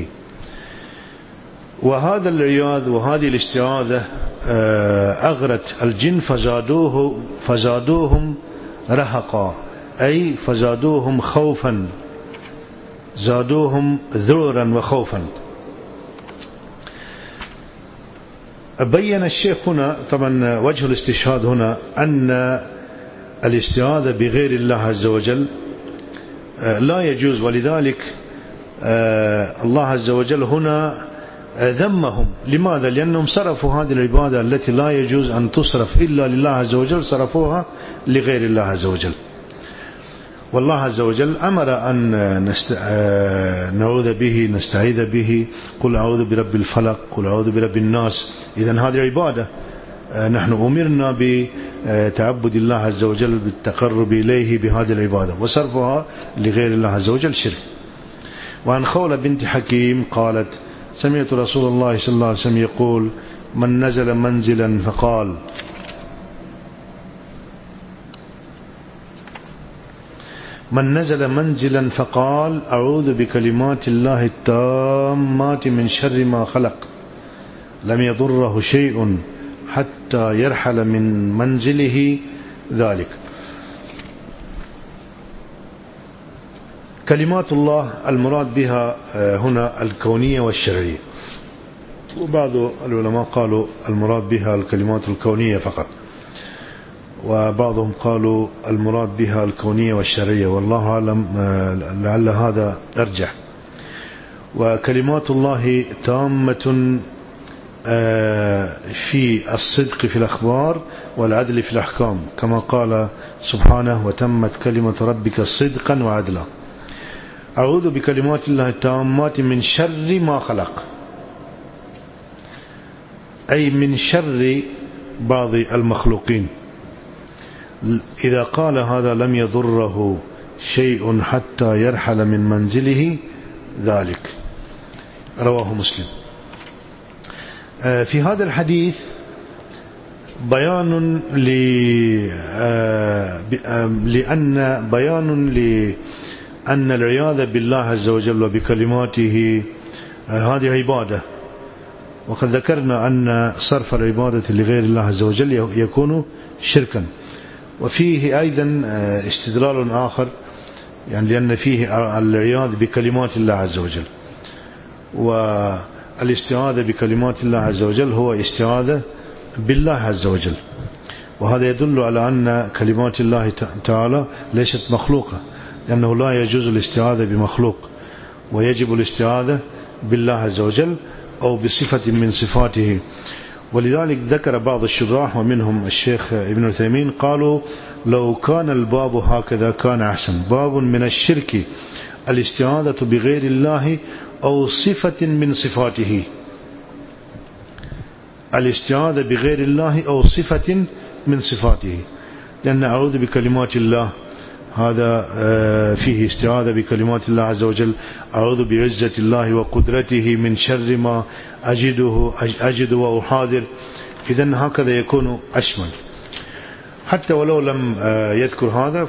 وهذا العياذ وهذه الاستعاذة أغرت الجن فزادوه فزادوهم رهقا، أي فزادوهم خوفا، زادوهم ذعرا وخوفا. بين الشيخ هنا طبعا وجه الاستشهاد هنا أن الاستعاذة بغير الله عز وجل لا يجوز، ولذلك الله عز وجل هنا ذمهم. لماذا؟ لأنهم صرفوا هذه العبادة التي لا يجوز أن تصرف إلا لله عز وجل، صرفوها لغير الله عز وجل. والله عز وجل أمر أن نست... نعوذ به، نستعيذ به. قل أعوذ برب الفلق، قل أعوذ برب الناس. إذن هذه عبادة، نحن أمرنا بتعبد الله عز وجل بالتقرب إليه بهذه العبادة، وصرفها لغير الله عز وجل شرك. وعن خولة بنت حكيم قالت: سمعت رسول الله صلى الله عليه وسلم يقول: من نزل منزلا فقال من نزل منزلا فقال أعوذ بكلمات الله التامات من شر ما خلق لم يضره شيء حتى يرحل من منزله ذلك. كلمات الله المراد بها هنا الكونية والشرعية، وبعض العلماء قالوا المراد بها الكلمات الكونية فقط، وبعضهم قالوا المراد بها الكونية والشرعية، والله أعلم، لعل هذا أرجح. وكلمات الله تامة في الصدق في الأخبار والعدل في الأحكام، كما قال سبحانه: وتمت كلمة ربك صدقا وعدلا. أعوذ بكلمات الله التامات من شر ما خلق، أي من شر بعض المخلوقين. إذا قال هذا لم يضره شيء حتى يرحل من منزله ذلك. رواه مسلم. في هذا الحديث بيان لأن بيان لأن العياذ بالله عز وجل وبكلماته هذه عبادة، وقد ذكرنا أن صرف العبادة لغير الله عز وجل يكون شركا. وفيه أيضا استدلال آخر، يعني لأن فيه العياذ بكلمات الله عز وجل، والاستعاذة بكلمات الله عز وجل هو استعاذة بالله عز وجل، وهذا يدل على أن كلمات الله تعالى ليست مخلوقة، لأنه لا يجوز الاستعاذة بمخلوق، ويجب الاستعاذة بالله عز وجل أو بصفة من صفاته. ولذلك ذكر بعض الشراح ومنهم الشيخ ابن عثيمين قالوا: لو كان الباب هكذا كان أحسن. باب من الشرك الاستعاذة بغير الله أو صفة من صفاته، الاستعاذة بغير الله أو صفة من صفاته، لأن أعوذ بكلمات الله هذا فيه استعاذة بكلمات الله عز وجل. أعوذ بعزة الله وقدرته من شر ما أجده أجد وأحاذر. إذن هكذا يكون أشمل، حتى ولو لم يذكر هذا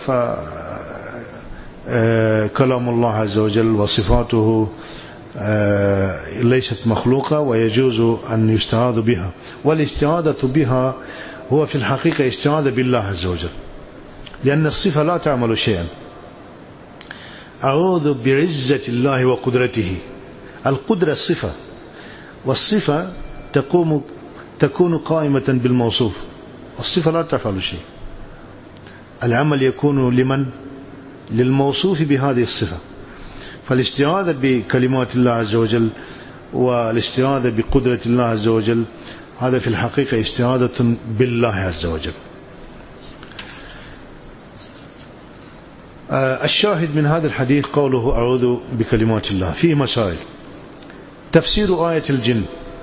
فكلام الله عز وجل وصفاته ليست مخلوقة، ويجوز أن يستعاذ بها. والاستعاذة بها هو في الحقيقة استعاذة بالله عز وجل، لأن الصفة لا تعمل شيئا. أعوذ بعزة الله وقدرته، القدرة الصفة، والصفة تقوم تكون قائمة بالموصوف، الصفة لا تفعل شيء. العمل يكون لمن؟ للموصوف بهذه الصفة. فالاستعاذة بكلمات الله عز وجل والاستعاذة بقدرة الله عز وجل هذا في الحقيقة استعاذة بالله عز وجل. الشاهد من هذا الحديث قوله أعوذ بكلمات الله. فيه مسائل. تفسير آية الجن.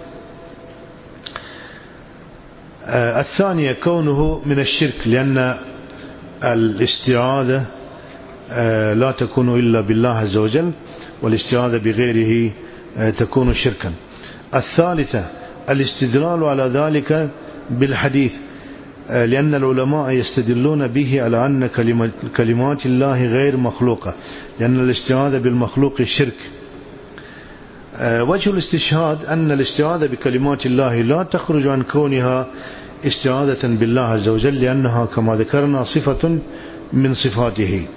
الثانية كونه من الشرك، لأن الاستعاذة لا تكون إلا بالله عز وجل، والاستعاذة بغيره تكون شركا. الثالثة الاستدلال على ذلك بالحديث، لأن العلماء يستدلون به على أن كلمات الله غير مخلوقة، لأن الاستعاذة بالمخلوق شرك. وجه الاستشهاد أن الاستعاذة بكلمات الله لا تخرج عن كونها استعاذة بالله عز وجل، لأنها كما ذكرنا صفة من صفاته.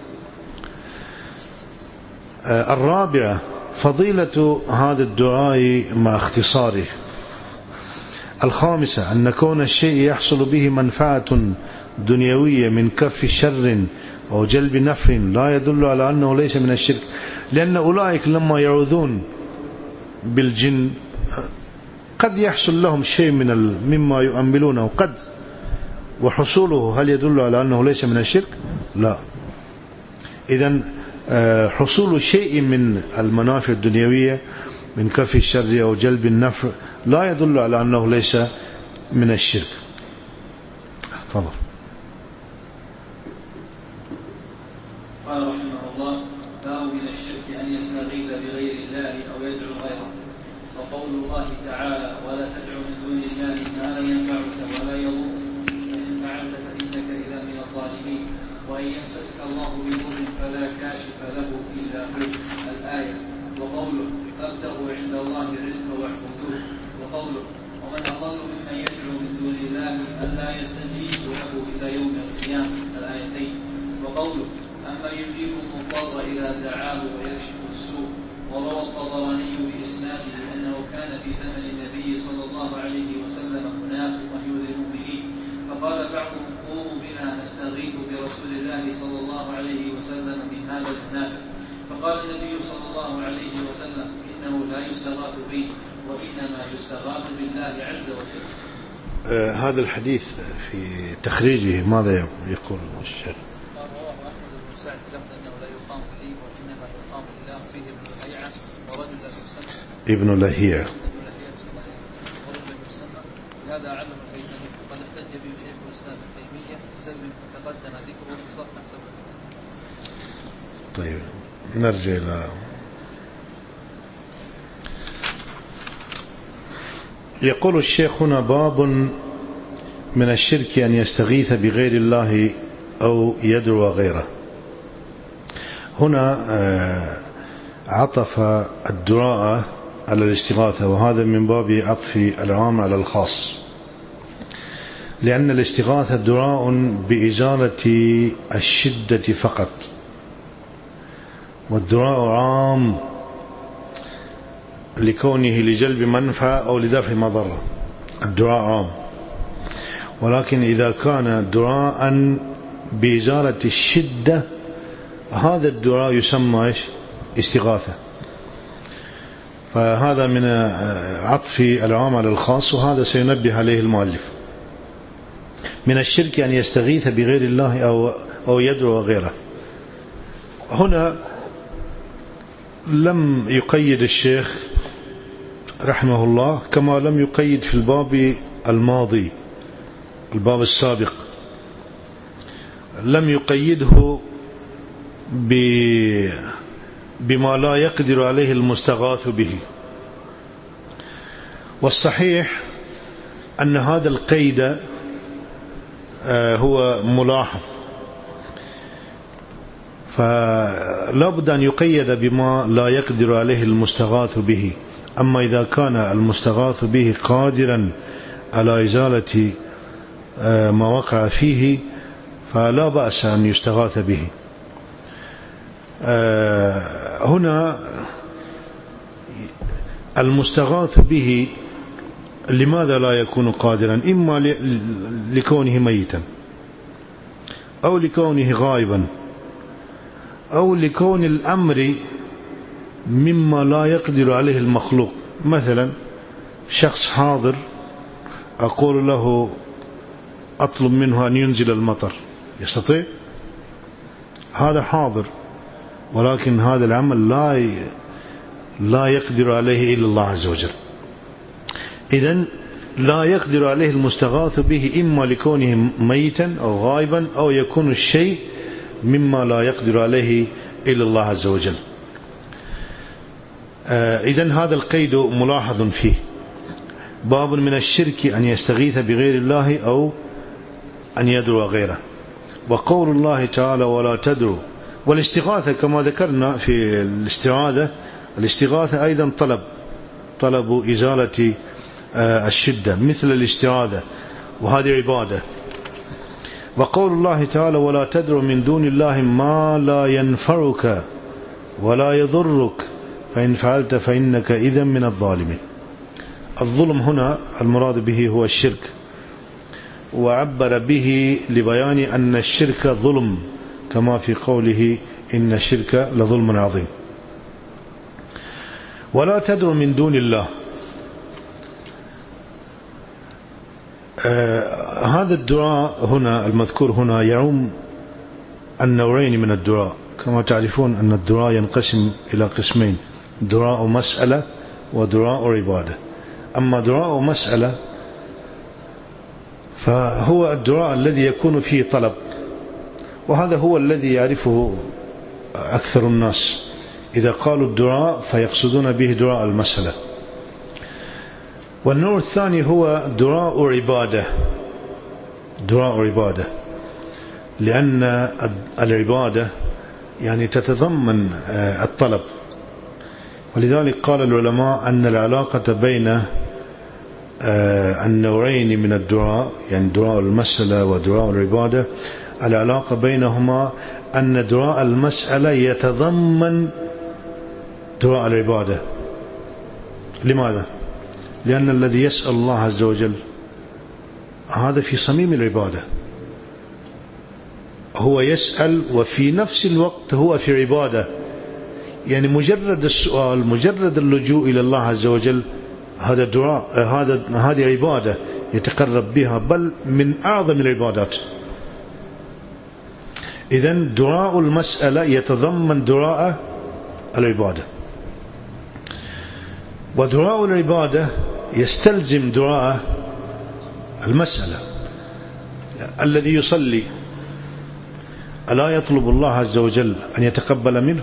الرابعة فضيلة هذا الدعاء مع اختصاره. الخامسة أن كون الشيء يحصل به منفعة دنيوية من كف شر أو جلب نفع لا يدل على أنه ليس من الشرك، لأن أولئك لما يعوذون بالجن قد يحصل لهم شيء من مما يؤملونه قد، وحصوله هل يدل على أنه ليس من الشرك؟ لا. إذن حصول شيء من المنافع الدنيوية من كف الشر أو جلب النفع لا يدل على أنه ليس من الشرك. تفضل. قال رحمه الله: باب من الشرك أن يستغيث بغير الله أو يدعو غيره. وقول الله تعالى: ولا تدعو من دون الله ما لا ينفعك ولا يضرك فإن فعلت فإنك إذا من الظالمين. وإن يمسسك الله بضر فلا كاشف له إلا هو. الآية. وقوله: فابتغوا عند الله الرزق واعبدوه. وقوله: ومن أضل ممن يدعو من دون الله أن لا يستجيب له إلى يوم القيامة. الآيتين. وقوله: أما يجيب المضطر إذا دعاه ويكشف السوء. وروى الطبراني بإسناده أنه كان في زمن النبي صلى الله عليه وسلم منافق يؤذي المؤمنين، فقال بعضهم: قوموا بنا نستغيث برسول الله صلى الله عليه وسلم من هذا المنافق. فقال النبي صلى الله عليه وسلم: إنه لا يستغاث به وإنما يستغاث بالله عز وجل. آه هذا الحديث في تخريجه ماذا يقول الشيخ؟ قال رواه أحمد بن سعد لفظ أنه لا يقام به وإنما يقام الله فيه ابن لهيعة ورجل يسمى ابن لهيعة ورجل يسمى. هذا علم البيتين قد احتج به شيخ الإسلام ابن تيمية بسبب تقدم ذكره في صفحة سبعة. طيب نرجع إلى يقول الشيخ هنا: باب من الشرك أن يستغيث بغير الله أو يدعو غيره. هنا عطف الدعاء على الاستغاثة، وهذا من باب عطف العام على الخاص، لأن الاستغاثة دعاء بإزالة الشدة فقط، والدعاء عام لكونه لجلب منفعة أو لدفع مضرة. الدعاء عام، ولكن إذا كان دعاء بإزالة الشدة هذا الدعاء يسمى استغاثة. فهذا من عطف العام على الخاص، وهذا سينبه عليه المؤلف. من الشرك أن يستغيث بغير الله أو أو يدعو غيره. هنا لم يقيد الشيخ رحمه الله كما لم يقيد في الباب الماضي، الباب السابق، لم يقيده بما لا يقدر عليه المستغاث به. والصحيح أن هذا القيد هو ملاحظ، فلا بد أن يقيد بما لا يقدر عليه المستغاث به. أما إذا كان المستغاث به قادرا على إزالة ما وقع فيه فلا بأس أن يستغاث به. هنا المستغاث به لماذا لا يكون قادرا؟ إما لكونه ميتا، أو لكونه غائبا أو لكون الأمر مما لا يقدر عليه المخلوق. مثلا شخص حاضر أقول له أطلب منه أن ينزل المطر، يستطيع؟ هذا حاضر، ولكن هذا العمل لا لا يقدر عليه إلا الله عز وجل. إذن لا يقدر عليه المستغاث به إما لكونه ميتا أو غائبا أو يكون الشيء مما لا يقدر عليه إلا الله عز وجل. إذن هذا القيد ملاحظ فيه. باب من الشرك أن يستغيث بغير الله أو أن يدعو غيره. وقول الله تعالى ولا تدعو، والاستغاثة كما ذكرنا في الاستعاذة، الاستغاثة أيضا طلب طلب إزالة الشدة مثل الاستعاذة، وهذه عبادة. وقول الله تعالى ولا تدعو من دون الله ما لا ينفعك ولا يضرك فإن فعلت فإنك إذا من الظالمين. الظلم هنا المراد به هو الشرك، وعبر به لبيان أن الشرك ظلم كما في قوله إن الشرك لظلم عظيم. ولا تدعو من دون الله، آه هذا الدعاء هنا المذكور هنا يعم النوعين من الدعاء. كما تعرفون أن الدعاء ينقسم إلى قسمين: دعاء مسألة ودعاء عبادة. أما دعاء مسألة فهو الدعاء الذي يكون فيه طلب، وهذا هو الذي يعرفه أكثر الناس. إذا قالوا الدعاء فيقصدون به دعاء المسألة. والنوع الثاني هو دعاء عبادة، دعاء عبادة، لأن العبادة يعني تتضمن الطلب. ولذلك قال العلماء أن العلاقة بين النوعين من الدعاء، يعني دعاء المسألة ودعاء العبادة، العلاقة بينهما أن دعاء المسألة يتضمن دعاء العبادة. لماذا؟ لأن الذي يسأل الله عز وجل هذا في صميم العبادة، هو يسأل وفي نفس الوقت هو في عبادة. يعني مجرد السؤال، مجرد اللجوء إلى الله عز وجل، هذا دعاء، هذا هذه عبادة يتقرب بها، بل من أعظم العبادات. إذن دعاء المسألة يتضمن دعاء العبادة، ودعاء العبادة يستلزم دعاء المسألة. الذي يصلي ألا يطلب الله عز وجل أن يتقبل منه؟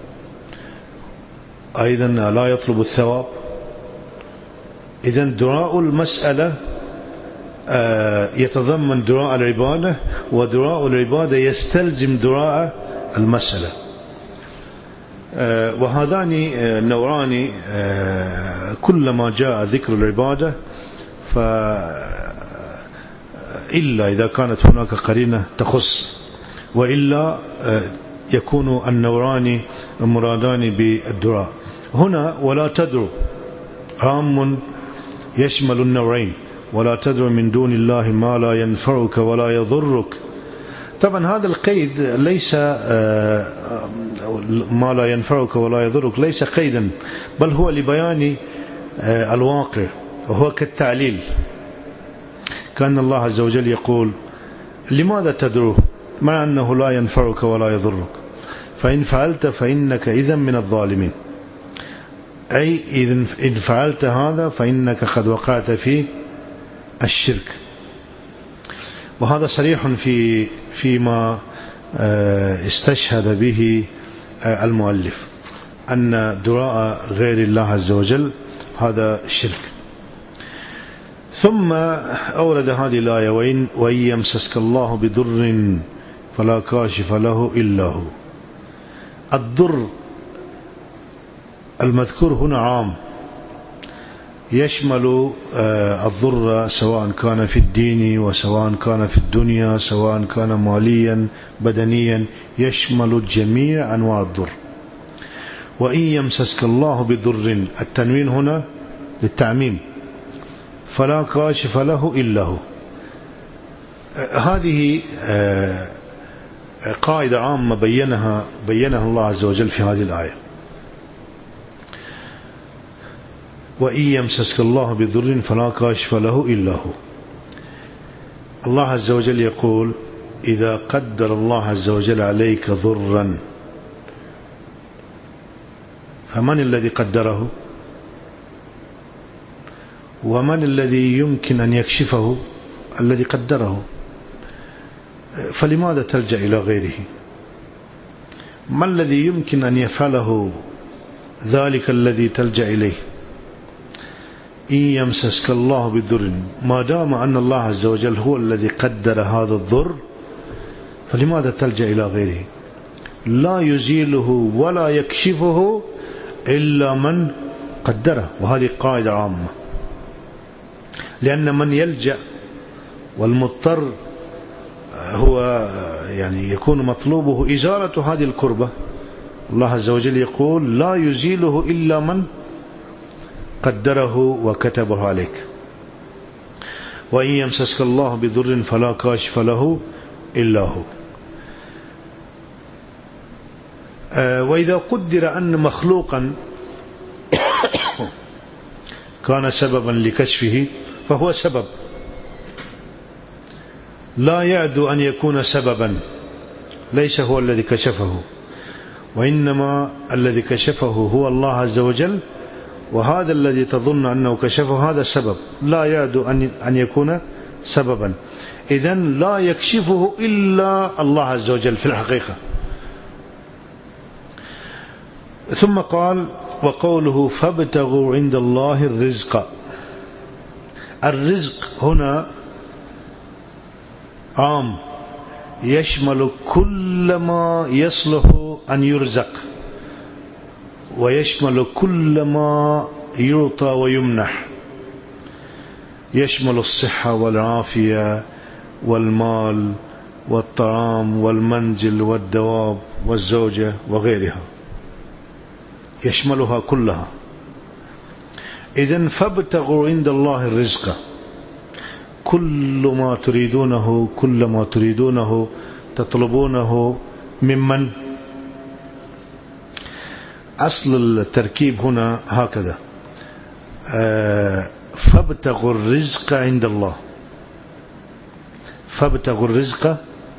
أيضا لا يطلب الثواب. إذن دعاء المسألة يتضمن دعاء العبادة، ودعاء العبادة يستلزم دعاء المسألة. وهذان نوعان كلما جاء ذكر العبادة فإلا إذا كانت هناك قرينة تخص، وإلا يكون النوعان مرادان بالدعاء. هنا ولا تدعو عام يشمل النوعين: ولا تدعو من دون الله ما لا ينفعك ولا يضرك. طبعا هذا القيد ليس ما لا ينفعك ولا يضرك ليس قيدا، بل هو لبيان الواقع، وهو كالتعليل. كأن الله عز وجل يقول لماذا تدعوه مع أنه لا ينفعك ولا يضرك؟ فإن فعلت فإنك إذا من الظالمين، أي إن فعلت هذا فإنك قد وقعت في الشرك. وهذا صريح في فيما استشهد به المؤلف، أن دعاء غير الله عز وجل هذا شرك. ثم أورد هذه الآية: وإن وإن يمسسك الله بضر فلا كاشف له إلا هو. الضر المذكور هنا عام، يشمل الضر سواء كان في الدين وسواء كان في الدنيا، سواء كان ماليا بدنيا، يشمل الجميع أنواع الضر. وإن يمسسك الله بضر، التنوين هنا للتعميم، فلا كاشف له إلا هو. هذه قاعدة عامة بينها بينها الله عز وجل في هذه الآية: وإن يمسسك الله بضر فلا كاشف له إلا هو. الله عز وجل يقول: إذا قدر الله عز وجل عليك ضرا فمن الذي قدره؟ ومن الذي يمكن أن يكشفه؟ الذي قدره. فلماذا تلجأ إلى غيره؟ ما الذي يمكن أن يفعله ذلك الذي تلجأ إليه؟ إن يمسسك الله بالضر، ما دام أن الله عز وجل هو الذي قدر هذا الضر فلماذا تلجأ إلى غيره؟ لا يزيله ولا يكشفه إلا من قدره. وهذه قاعدة عامة، لأن من يلجأ والمضطر هو يعني يكون مطلوبه إزالة هذه الكربة. الله عز وجل يقول: لا يزيله إلا من قدره وكتبه عليك. وإن يمسسك الله بضر فلا كاشف له إلا هو. وإذا قدر أن مخلوقا كان سببا لكشفه فهو سبب، لا يعد أن يكون سببا، ليس هو الذي كشفه، وإنما الذي كشفه هو الله عز وجل، وهذا الذي تظن أنه كشفه هذا السبب، لا يعد أن يكون سببا. إذن لا يكشفه إلا الله عز وجل في الحقيقة. ثم قال: وقوله فابتغوا عند الله الرزق. الرزق هنا عام، يشمل كل ما يصلح أن يرزق، ويشمل كل ما يعطى ويمنح، يشمل الصحة والعافية والمال والطعام والمنزل والدواب والزوجة وغيرها، يشملها كلها. إذن فابتغوا عند الله الرزق، كل ما تريدونه كل ما تريدونه تطلبونه ممن؟ أصل التركيب هنا هكذا: فابتغوا الرزق عند الله. فابتغوا الرزق،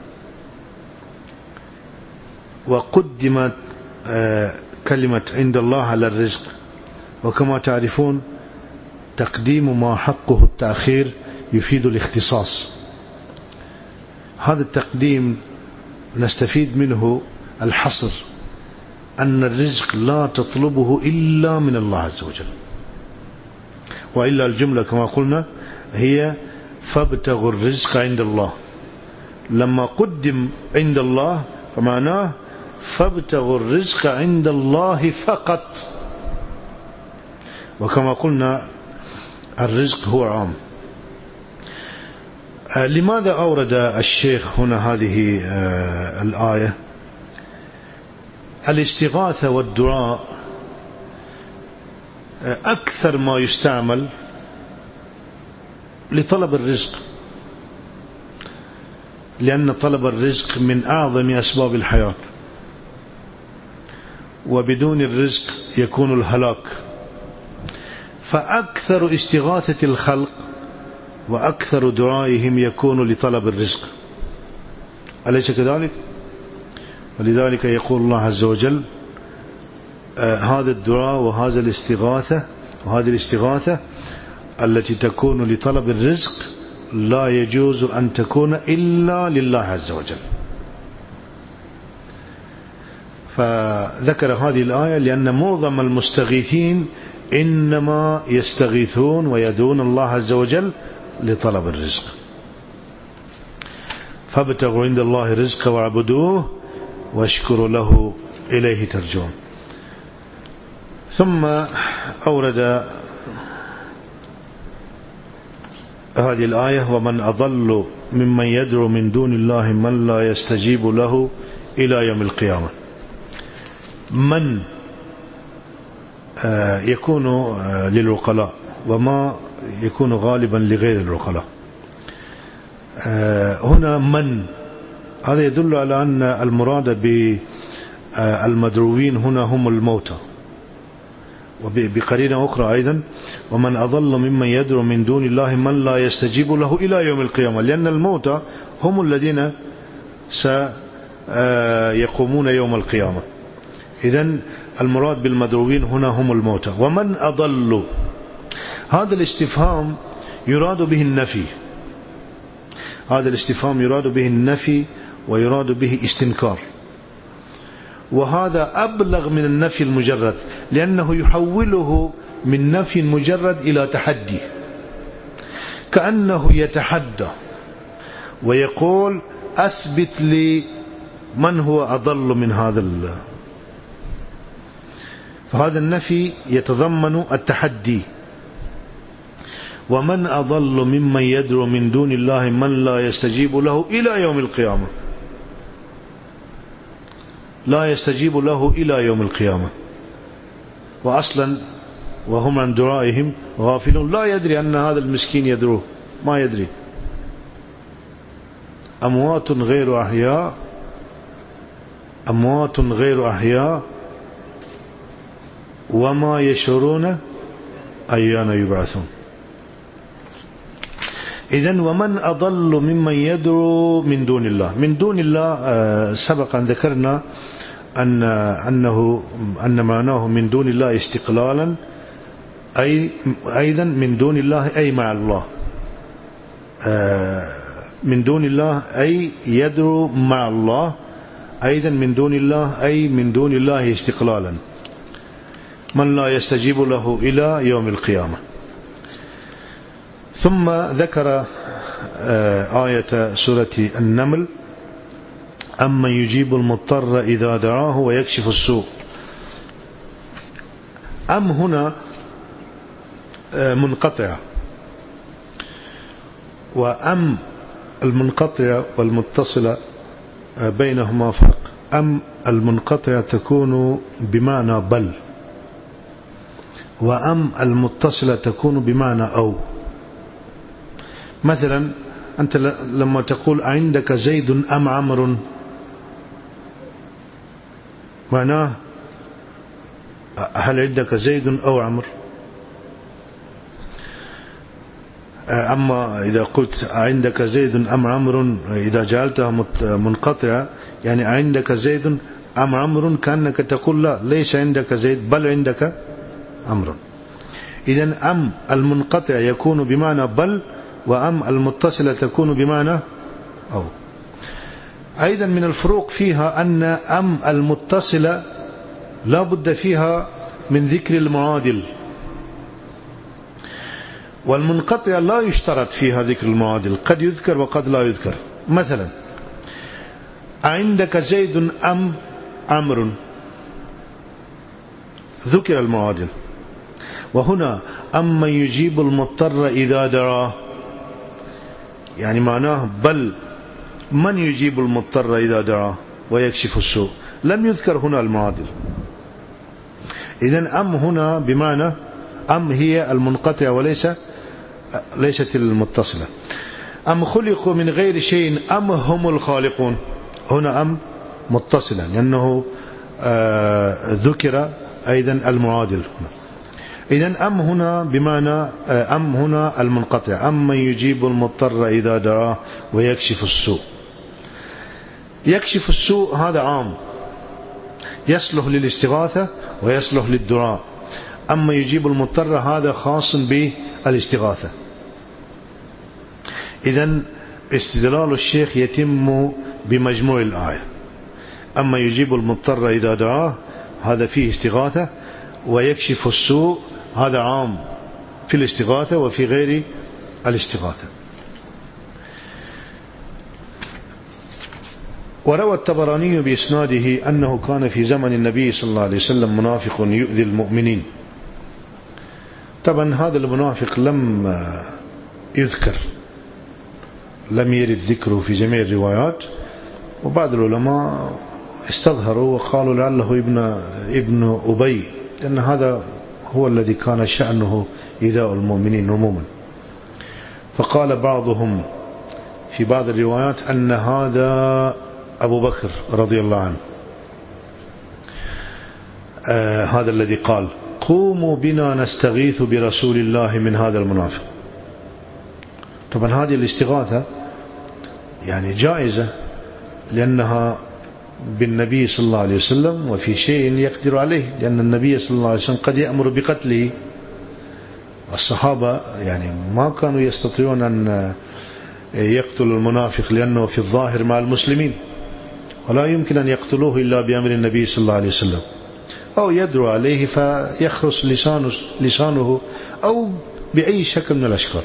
وقدمت كلمة عند الله على الرزق، وكما تعرفون تقديم ما حقه التأخير يفيد الاختصاص. هذا التقديم نستفيد منه الحصر، أن الرزق لا تطلبه إلا من الله عز وجل، وإلا الجملة كما قلنا هي فابتغوا الرزق عند الله. لما قدم عند الله فمعناه فابتغوا الرزق عند الله فقط، وكما قلنا الرزق هو عام. لماذا أورد الشيخ هنا هذه الآية؟ الاستغاثة والدعاء أكثر ما يستعمل لطلب الرزق، لأن طلب الرزق من أعظم أسباب الحياة، وبدون الرزق يكون الهلاك. فأكثر استغاثة الخلق وأكثر دعائهم يكون لطلب الرزق، أليس كذلك؟ ولذلك يقول الله عز وجل: آه هذا الدعاء وهذا الاستغاثة وهذه الاستغاثة التي تكون لطلب الرزق لا يجوز أن تكون إلا لله عز وجل. فذكر هذه الآية لأن معظم المستغيثين إنما يستغيثون ويدعون الله عز وجل لطلب الرزق. فابتغوا عند الله الرزق واعبدوه واشكروا له إليه ترجعون. ثم أورد هذه الآية: ومن أضل ممن يدعو من دون الله من لا يستجيب له إلى يوم القيامة. من يكون للعقلاء، وما يكون غالبا لغير العقلاء. هنا من هذا يدل على أن المراد بالمدروين هنا هم الموتى. وبقرينة أخرى أيضا ومن أضل ممن يدعو من دون الله من لا يستجيب له إلى يوم القيامة، لأن الموتى هم الذين سيقومون يوم القيامة. إذن المراد بالمدعوين هنا هم الموتى. ومن أضل، هذا الاستفهام يراد به النفي، هذا الاستفهام يراد به النفي ويراد به استنكار، وهذا أبلغ من النفي المجرد، لأنه يحوله من نفي مجرد إلى تحدي، كأنه يتحدى ويقول أثبت لي من هو أضل من هذا الله. فهذا النفي يتضمن التحدي. ومن أضل ممن يدعو من دون الله من لا يستجيب له إلى يوم القيامة، لا يستجيب له إلى يوم القيامة، وأصلا وهم عن دعائهم غافلون، لا يدري أن هذا المسكين يدعوه، ما يدري. أموات غير أحياء، أموات غير أحياء وما يشعرون أيان يبعثون. إذن ومن أضل ممن يدعو من دون الله. من دون الله سبق أن ذكرنا أن أنه أن معناه من دون الله استقلالا، أي أيضا من دون الله أي مع الله، من دون الله أي يدعو مع الله، أيضا من دون الله أي من دون الله استقلالا، من لا يستجيب له إلى يوم القيامة. ثم ذكر آية سورة النمل أمن يجيب المضطر إذا دعاه ويكشف السوء. أم هنا منقطعة، وأم المنقطعة والمتصلة بينهما فرق. أم المنقطعة تكون بمعنى بل، وأم المتصلة تكون بمعنى أو. مثلا أنت لما تقول عندك زيد أم عمرو، معناه هل عندك زيد أو عمرو. أما إذا قلت عندك زيد أم عمرو، إذا جعلتها منقطعة يعني عندك زيد أم عمرو، كأنك تقول لا، ليس عندك زيد بل عندك عمرو. إذن أم المنقطع يكون بمعنى بل، وأم المتصلة تكون بمعنى أو. أيضا من الفروق فيها أن أم المتصلة لا بد فيها من ذكر المعادل، والمنقطع لا يشترط فيها ذكر المعادل، قد يذكر وقد لا يذكر. مثلا عندك زيد أم عمرو، ذكر المعادل. وهنا أمن يجيب المضطر إذا دعاه، يعني معناه بل من يجيب المضطر إذا دعاه ويكشف السوء، لم يذكر هنا المعادل. إذن أم هنا بمعنى أم هي المنقطعة وليس ليست المتصلة. أم خلقوا من غير شيء أم هم الخالقون، هنا أم متصلا لأنه آه ذكر أيضا المعادل هنا. إذن أم هنا بمعنى أم هنا المنقطع، أم من يجيب المضطر إذا دعاه ويكشف السوء. يكشف السوء هذا عام، يصلح للاستغاثة ويصلح للدعاء. أما يجيب المضطر هذا خاص بالاستغاثة. إذن استدلال الشيخ يتم بمجموع الآية. أما يجيب المضطر إذا دعاه هذا فيه استغاثة، ويكشف السوء هذا عام في الاستغاثة وفي غير الاستغاثة. وروى الطبراني بإسناده أنه كان في زمن النبي صلى الله عليه وسلم منافق يؤذي المؤمنين. طبعا هذا المنافق لم يذكر، لم يرد ذكره في جميع الروايات، وبعض العلماء استظهروا وقالوا لعله ابن ابن أبي، لأن هذا هو الذي كان شأنه إيذاء المؤمنين عموما. فقال بعضهم في بعض الروايات أن هذا أبو بكر رضي الله عنه، آه هذا الذي قال قوموا بنا نستغيث برسول الله من هذا المنافق. طبعا هذه الاستغاثة يعني جائزة لأنها بالنبي صلى الله عليه وسلم وفي شيء يقدر عليه، لأن النبي صلى الله عليه وسلم قد يأمر بقتله. الصحابة يعني ما كانوا يستطيعون أن يقتلوا المنافق لأنه في الظاهر مع المسلمين، ولا يمكن أن يقتلوه إلا بأمر النبي صلى الله عليه وسلم، أو يدعو عليه فيخرس لسانه, لسانه أو بأي شكل من الأشكال.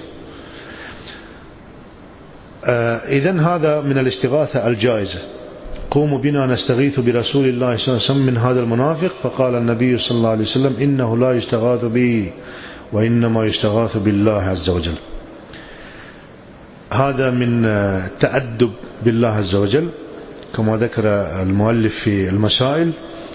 آه إذن هذا من الاستغاثة الجائزة. قوموا بنا نستغيث برسول الله صلى الله عليه وسلم من هذا المنافق. فقال النبي صلى الله عليه وسلم إنه لا يستغاث به وإنما يستغاث بالله عز وجل. هذا من تأدب بالله عز وجل كما ذكر المؤلف في المسائل،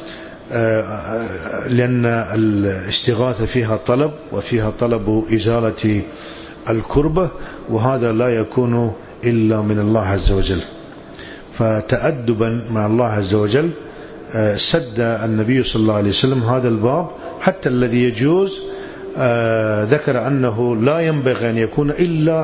لأن الاستغاثة فيها طلب وفيها طلب إزالة الكربة، وهذا لا يكون إلا من الله عز وجل. فتأدبا مع الله عز وجل سد النبي صلى الله عليه وسلم هذا الباب، حتى الذي يجوز ذكر أنه لا ينبغي أن يكون إلا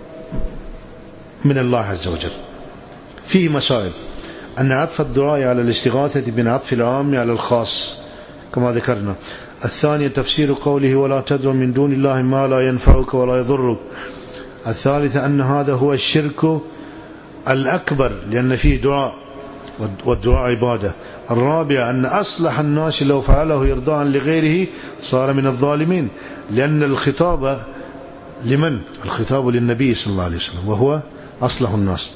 من الله عز وجل. فيه مسائل أن عطف الدعاء على الاستغاثة من عطف العام على الخاص كما ذكرنا. الثانية تفسير قوله ولا تدعو من دون الله ما لا ينفعك ولا يضرك. الثالثة أن هذا هو الشرك الأكبر لأن فيه دعاء والدعاء عبادة. الرابعة أن أصلح الناس لو فعله إرضاء لغيره صار من الظالمين، لأن الخطاب لمن؟ الخطاب للنبي صلى الله عليه وسلم وهو أصلح الناس.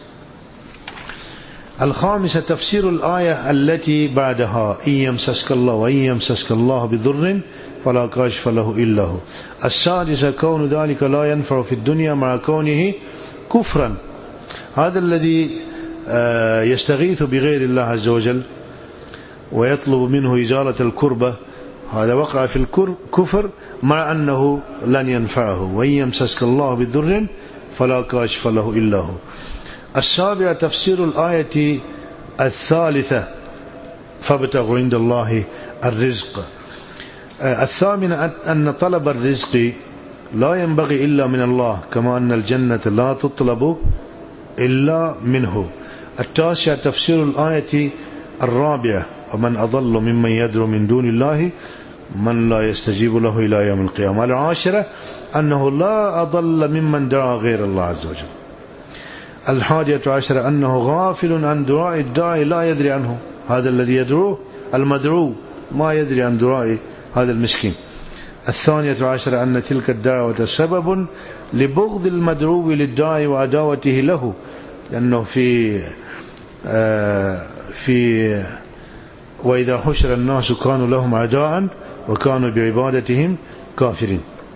الخامسة تفسير الآية التي بعدها إن يمسسك الله وإن يمسسك الله بضر فلا كاشف له إلا هو. السادسة كون ذلك لا ينفع في الدنيا مع كونه كفرا. هذا الذي يستغيث بغير الله عز وجل ويطلب منه إزالة الكربة هذا وقع في الكفر مع أنه لن ينفعه. وإن يمسسك الله بضر فلا كاشف له إلا هو. السابعة تفسير الآية الثالثة فابتغوا عند الله الرزق. الثامنة أن طلب الرزق لا ينبغي إلا من الله، كما أن الجنة لا تطلب إلا منه. التاسعة تفسير الآية الرابعة ومن أضل ممن يدعو من دون الله من لا يستجيب له إلى يوم القيامة. العاشرة أنه لا أضل ممن دعا غير الله عز وجل. الحادية عشرة أنه غافل عن دعاء الداعي لا يدري عنه. هذا الذي يدعوه المدعو ما يدري عن دعاء هذا المسكين. الثانية عشرة أن تلك الدعوة سبب لبغض المدعو للداعي وعداوته له، لأنه في آه في وإذا حشر الناس كانوا لهم أعداء وكانوا بعبادتهم كافرين.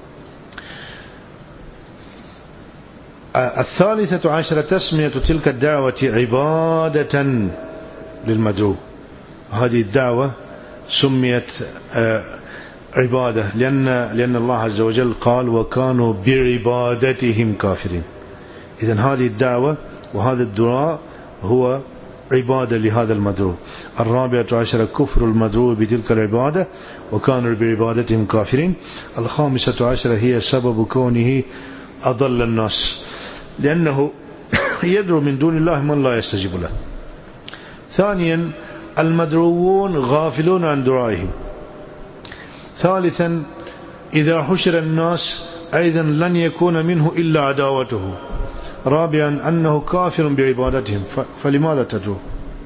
الثالثة عشرة تسمية تلك الدعوة عبادة للمدعو. هذه الدعوة سميت عبادة لأن لأن الله عز وجل قال وكانوا بعبادتهم كافرين. إذن هذه الدعوة وهذا الدعاء هو عبادة لهذا المدعو. الرابعة عشرة كفر المدعو بتلك العبادة وكانوا بعبادتهم كافرين. الخامسة عشرة هي سبب كونه أضل الناس لأنه يدعو من دون الله من لا يستجيب له. ثانيا المدعوون غافلون عن دعائهم. ثالثا إذا حشر الناس أيضا لن يكون منه إلا عداوته. رابعا أنه كافر بعبادتهم فلماذا تدعو.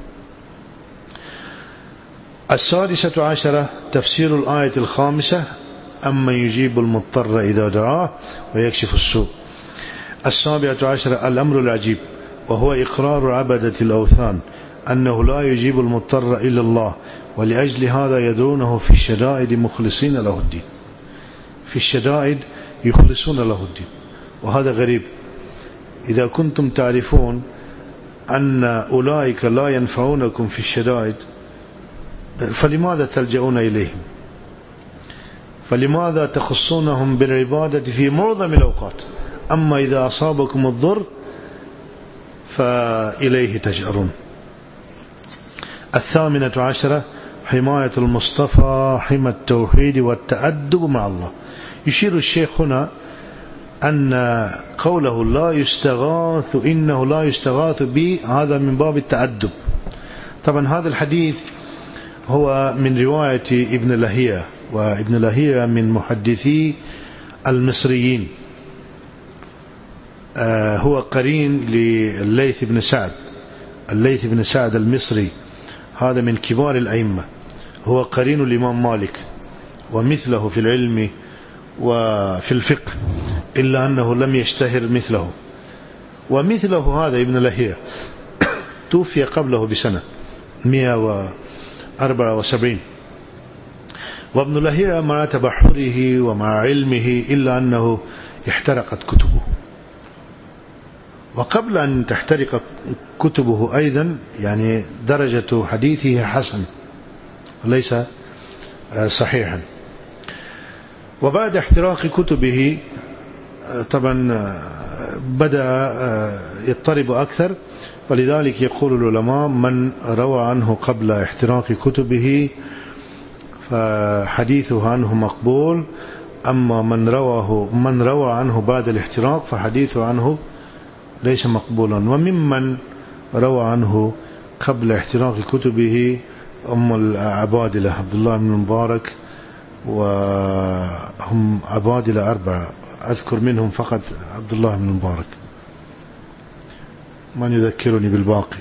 السادسة عشرة تفسير الآية الخامسة أما يجيب المضطر إذا دعاه ويكشف السوء. السابعة عشرة الأمر العجيب وهو إقرار عبدة الأوثان أنه لا يجيب المضطر إلا الله، ولأجل هذا يدعونه في الشدائد مخلصين له الدين. في الشدائد يخلصون له الدين، وهذا غريب. إذا كنتم تعرفون أن أولئك لا ينفعونكم في الشدائد فلماذا تلجؤون إليهم؟ فلماذا تخصونهم بالعبادة في معظم الأوقات؟ أما إذا أصابكم الضر فإليه تجأرون. الثامنة عشرة حماية المصطفى حمى التوحيد والتأدب مع الله. يشير الشيخ هنا أن قوله لا يستغاث إنه لا يستغاث به هذا من باب التأدب. طبعا هذا الحديث هو من رواية ابن لهيعة، وابن لهيعة من محدثي المصريين، آه هو قرين للليث بن سعد. الليث بن سعد المصري هذا من كبار الأئمة، هو قرين الإمام مالك ومثله في العلم وفي الفقه، إلا أنه لم يشتهر مثله. ومثله هذا ابن لهيعة توفي قبله بسنة مئة وأربعة وسبعين. وابن لهيعة مع تبحره ومع علمه إلا أنه احترقت كتبه، وقبل أن تحترق كتبه أيضا يعني درجة حديثه حسن وليس صحيحا. وبعد احتراق كتبه طبعا بدأ يضطرب أكثر، ولذلك يقول العلماء من روى عنه قبل احتراق كتبه فحديثه عنه مقبول، أما من رواه من روى عنه بعد الاحتراق فحديثه عنه ليس مقبولا. وممن روى عنه قبل احتراق كتبه أم العبادلة عبد الله بن المبارك، وهم عبادلة أربعة أذكر منهم فقط عبد الله بن المبارك، من يذكرني بالباقي؟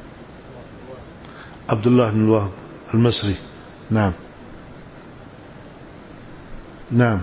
عبد الله بن الوهاب المصري. نعم نعم.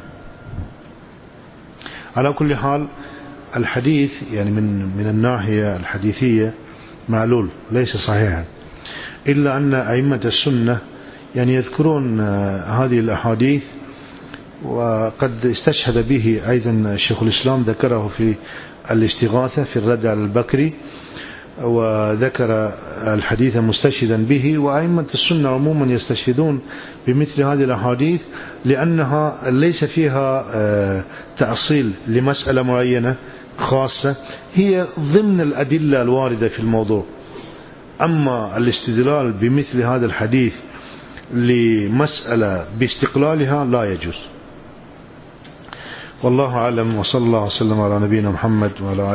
على كل حال الحديث يعني من من الناحية الحديثية معلول ليس صحيحا، إلا أن أئمة السنة يعني يذكرون هذه الأحاديث، وقد استشهد به أيضا شيخ الإسلام، ذكره في الاستغاثة في الرد على البكري، وذكر الحديث مستشهدا به. وأئمة السنة عموما يستشهدون بمثل هذه الأحاديث لأنها ليس فيها تأصيل لمسألة معينة خاصة، هي ضمن الأدلة الواردة في الموضوع. أما الاستدلال بمثل هذا الحديث لمسألة باستقلالها لا يجوز. والله أعلم، وصلى الله وسلم على نبينا محمد وعلى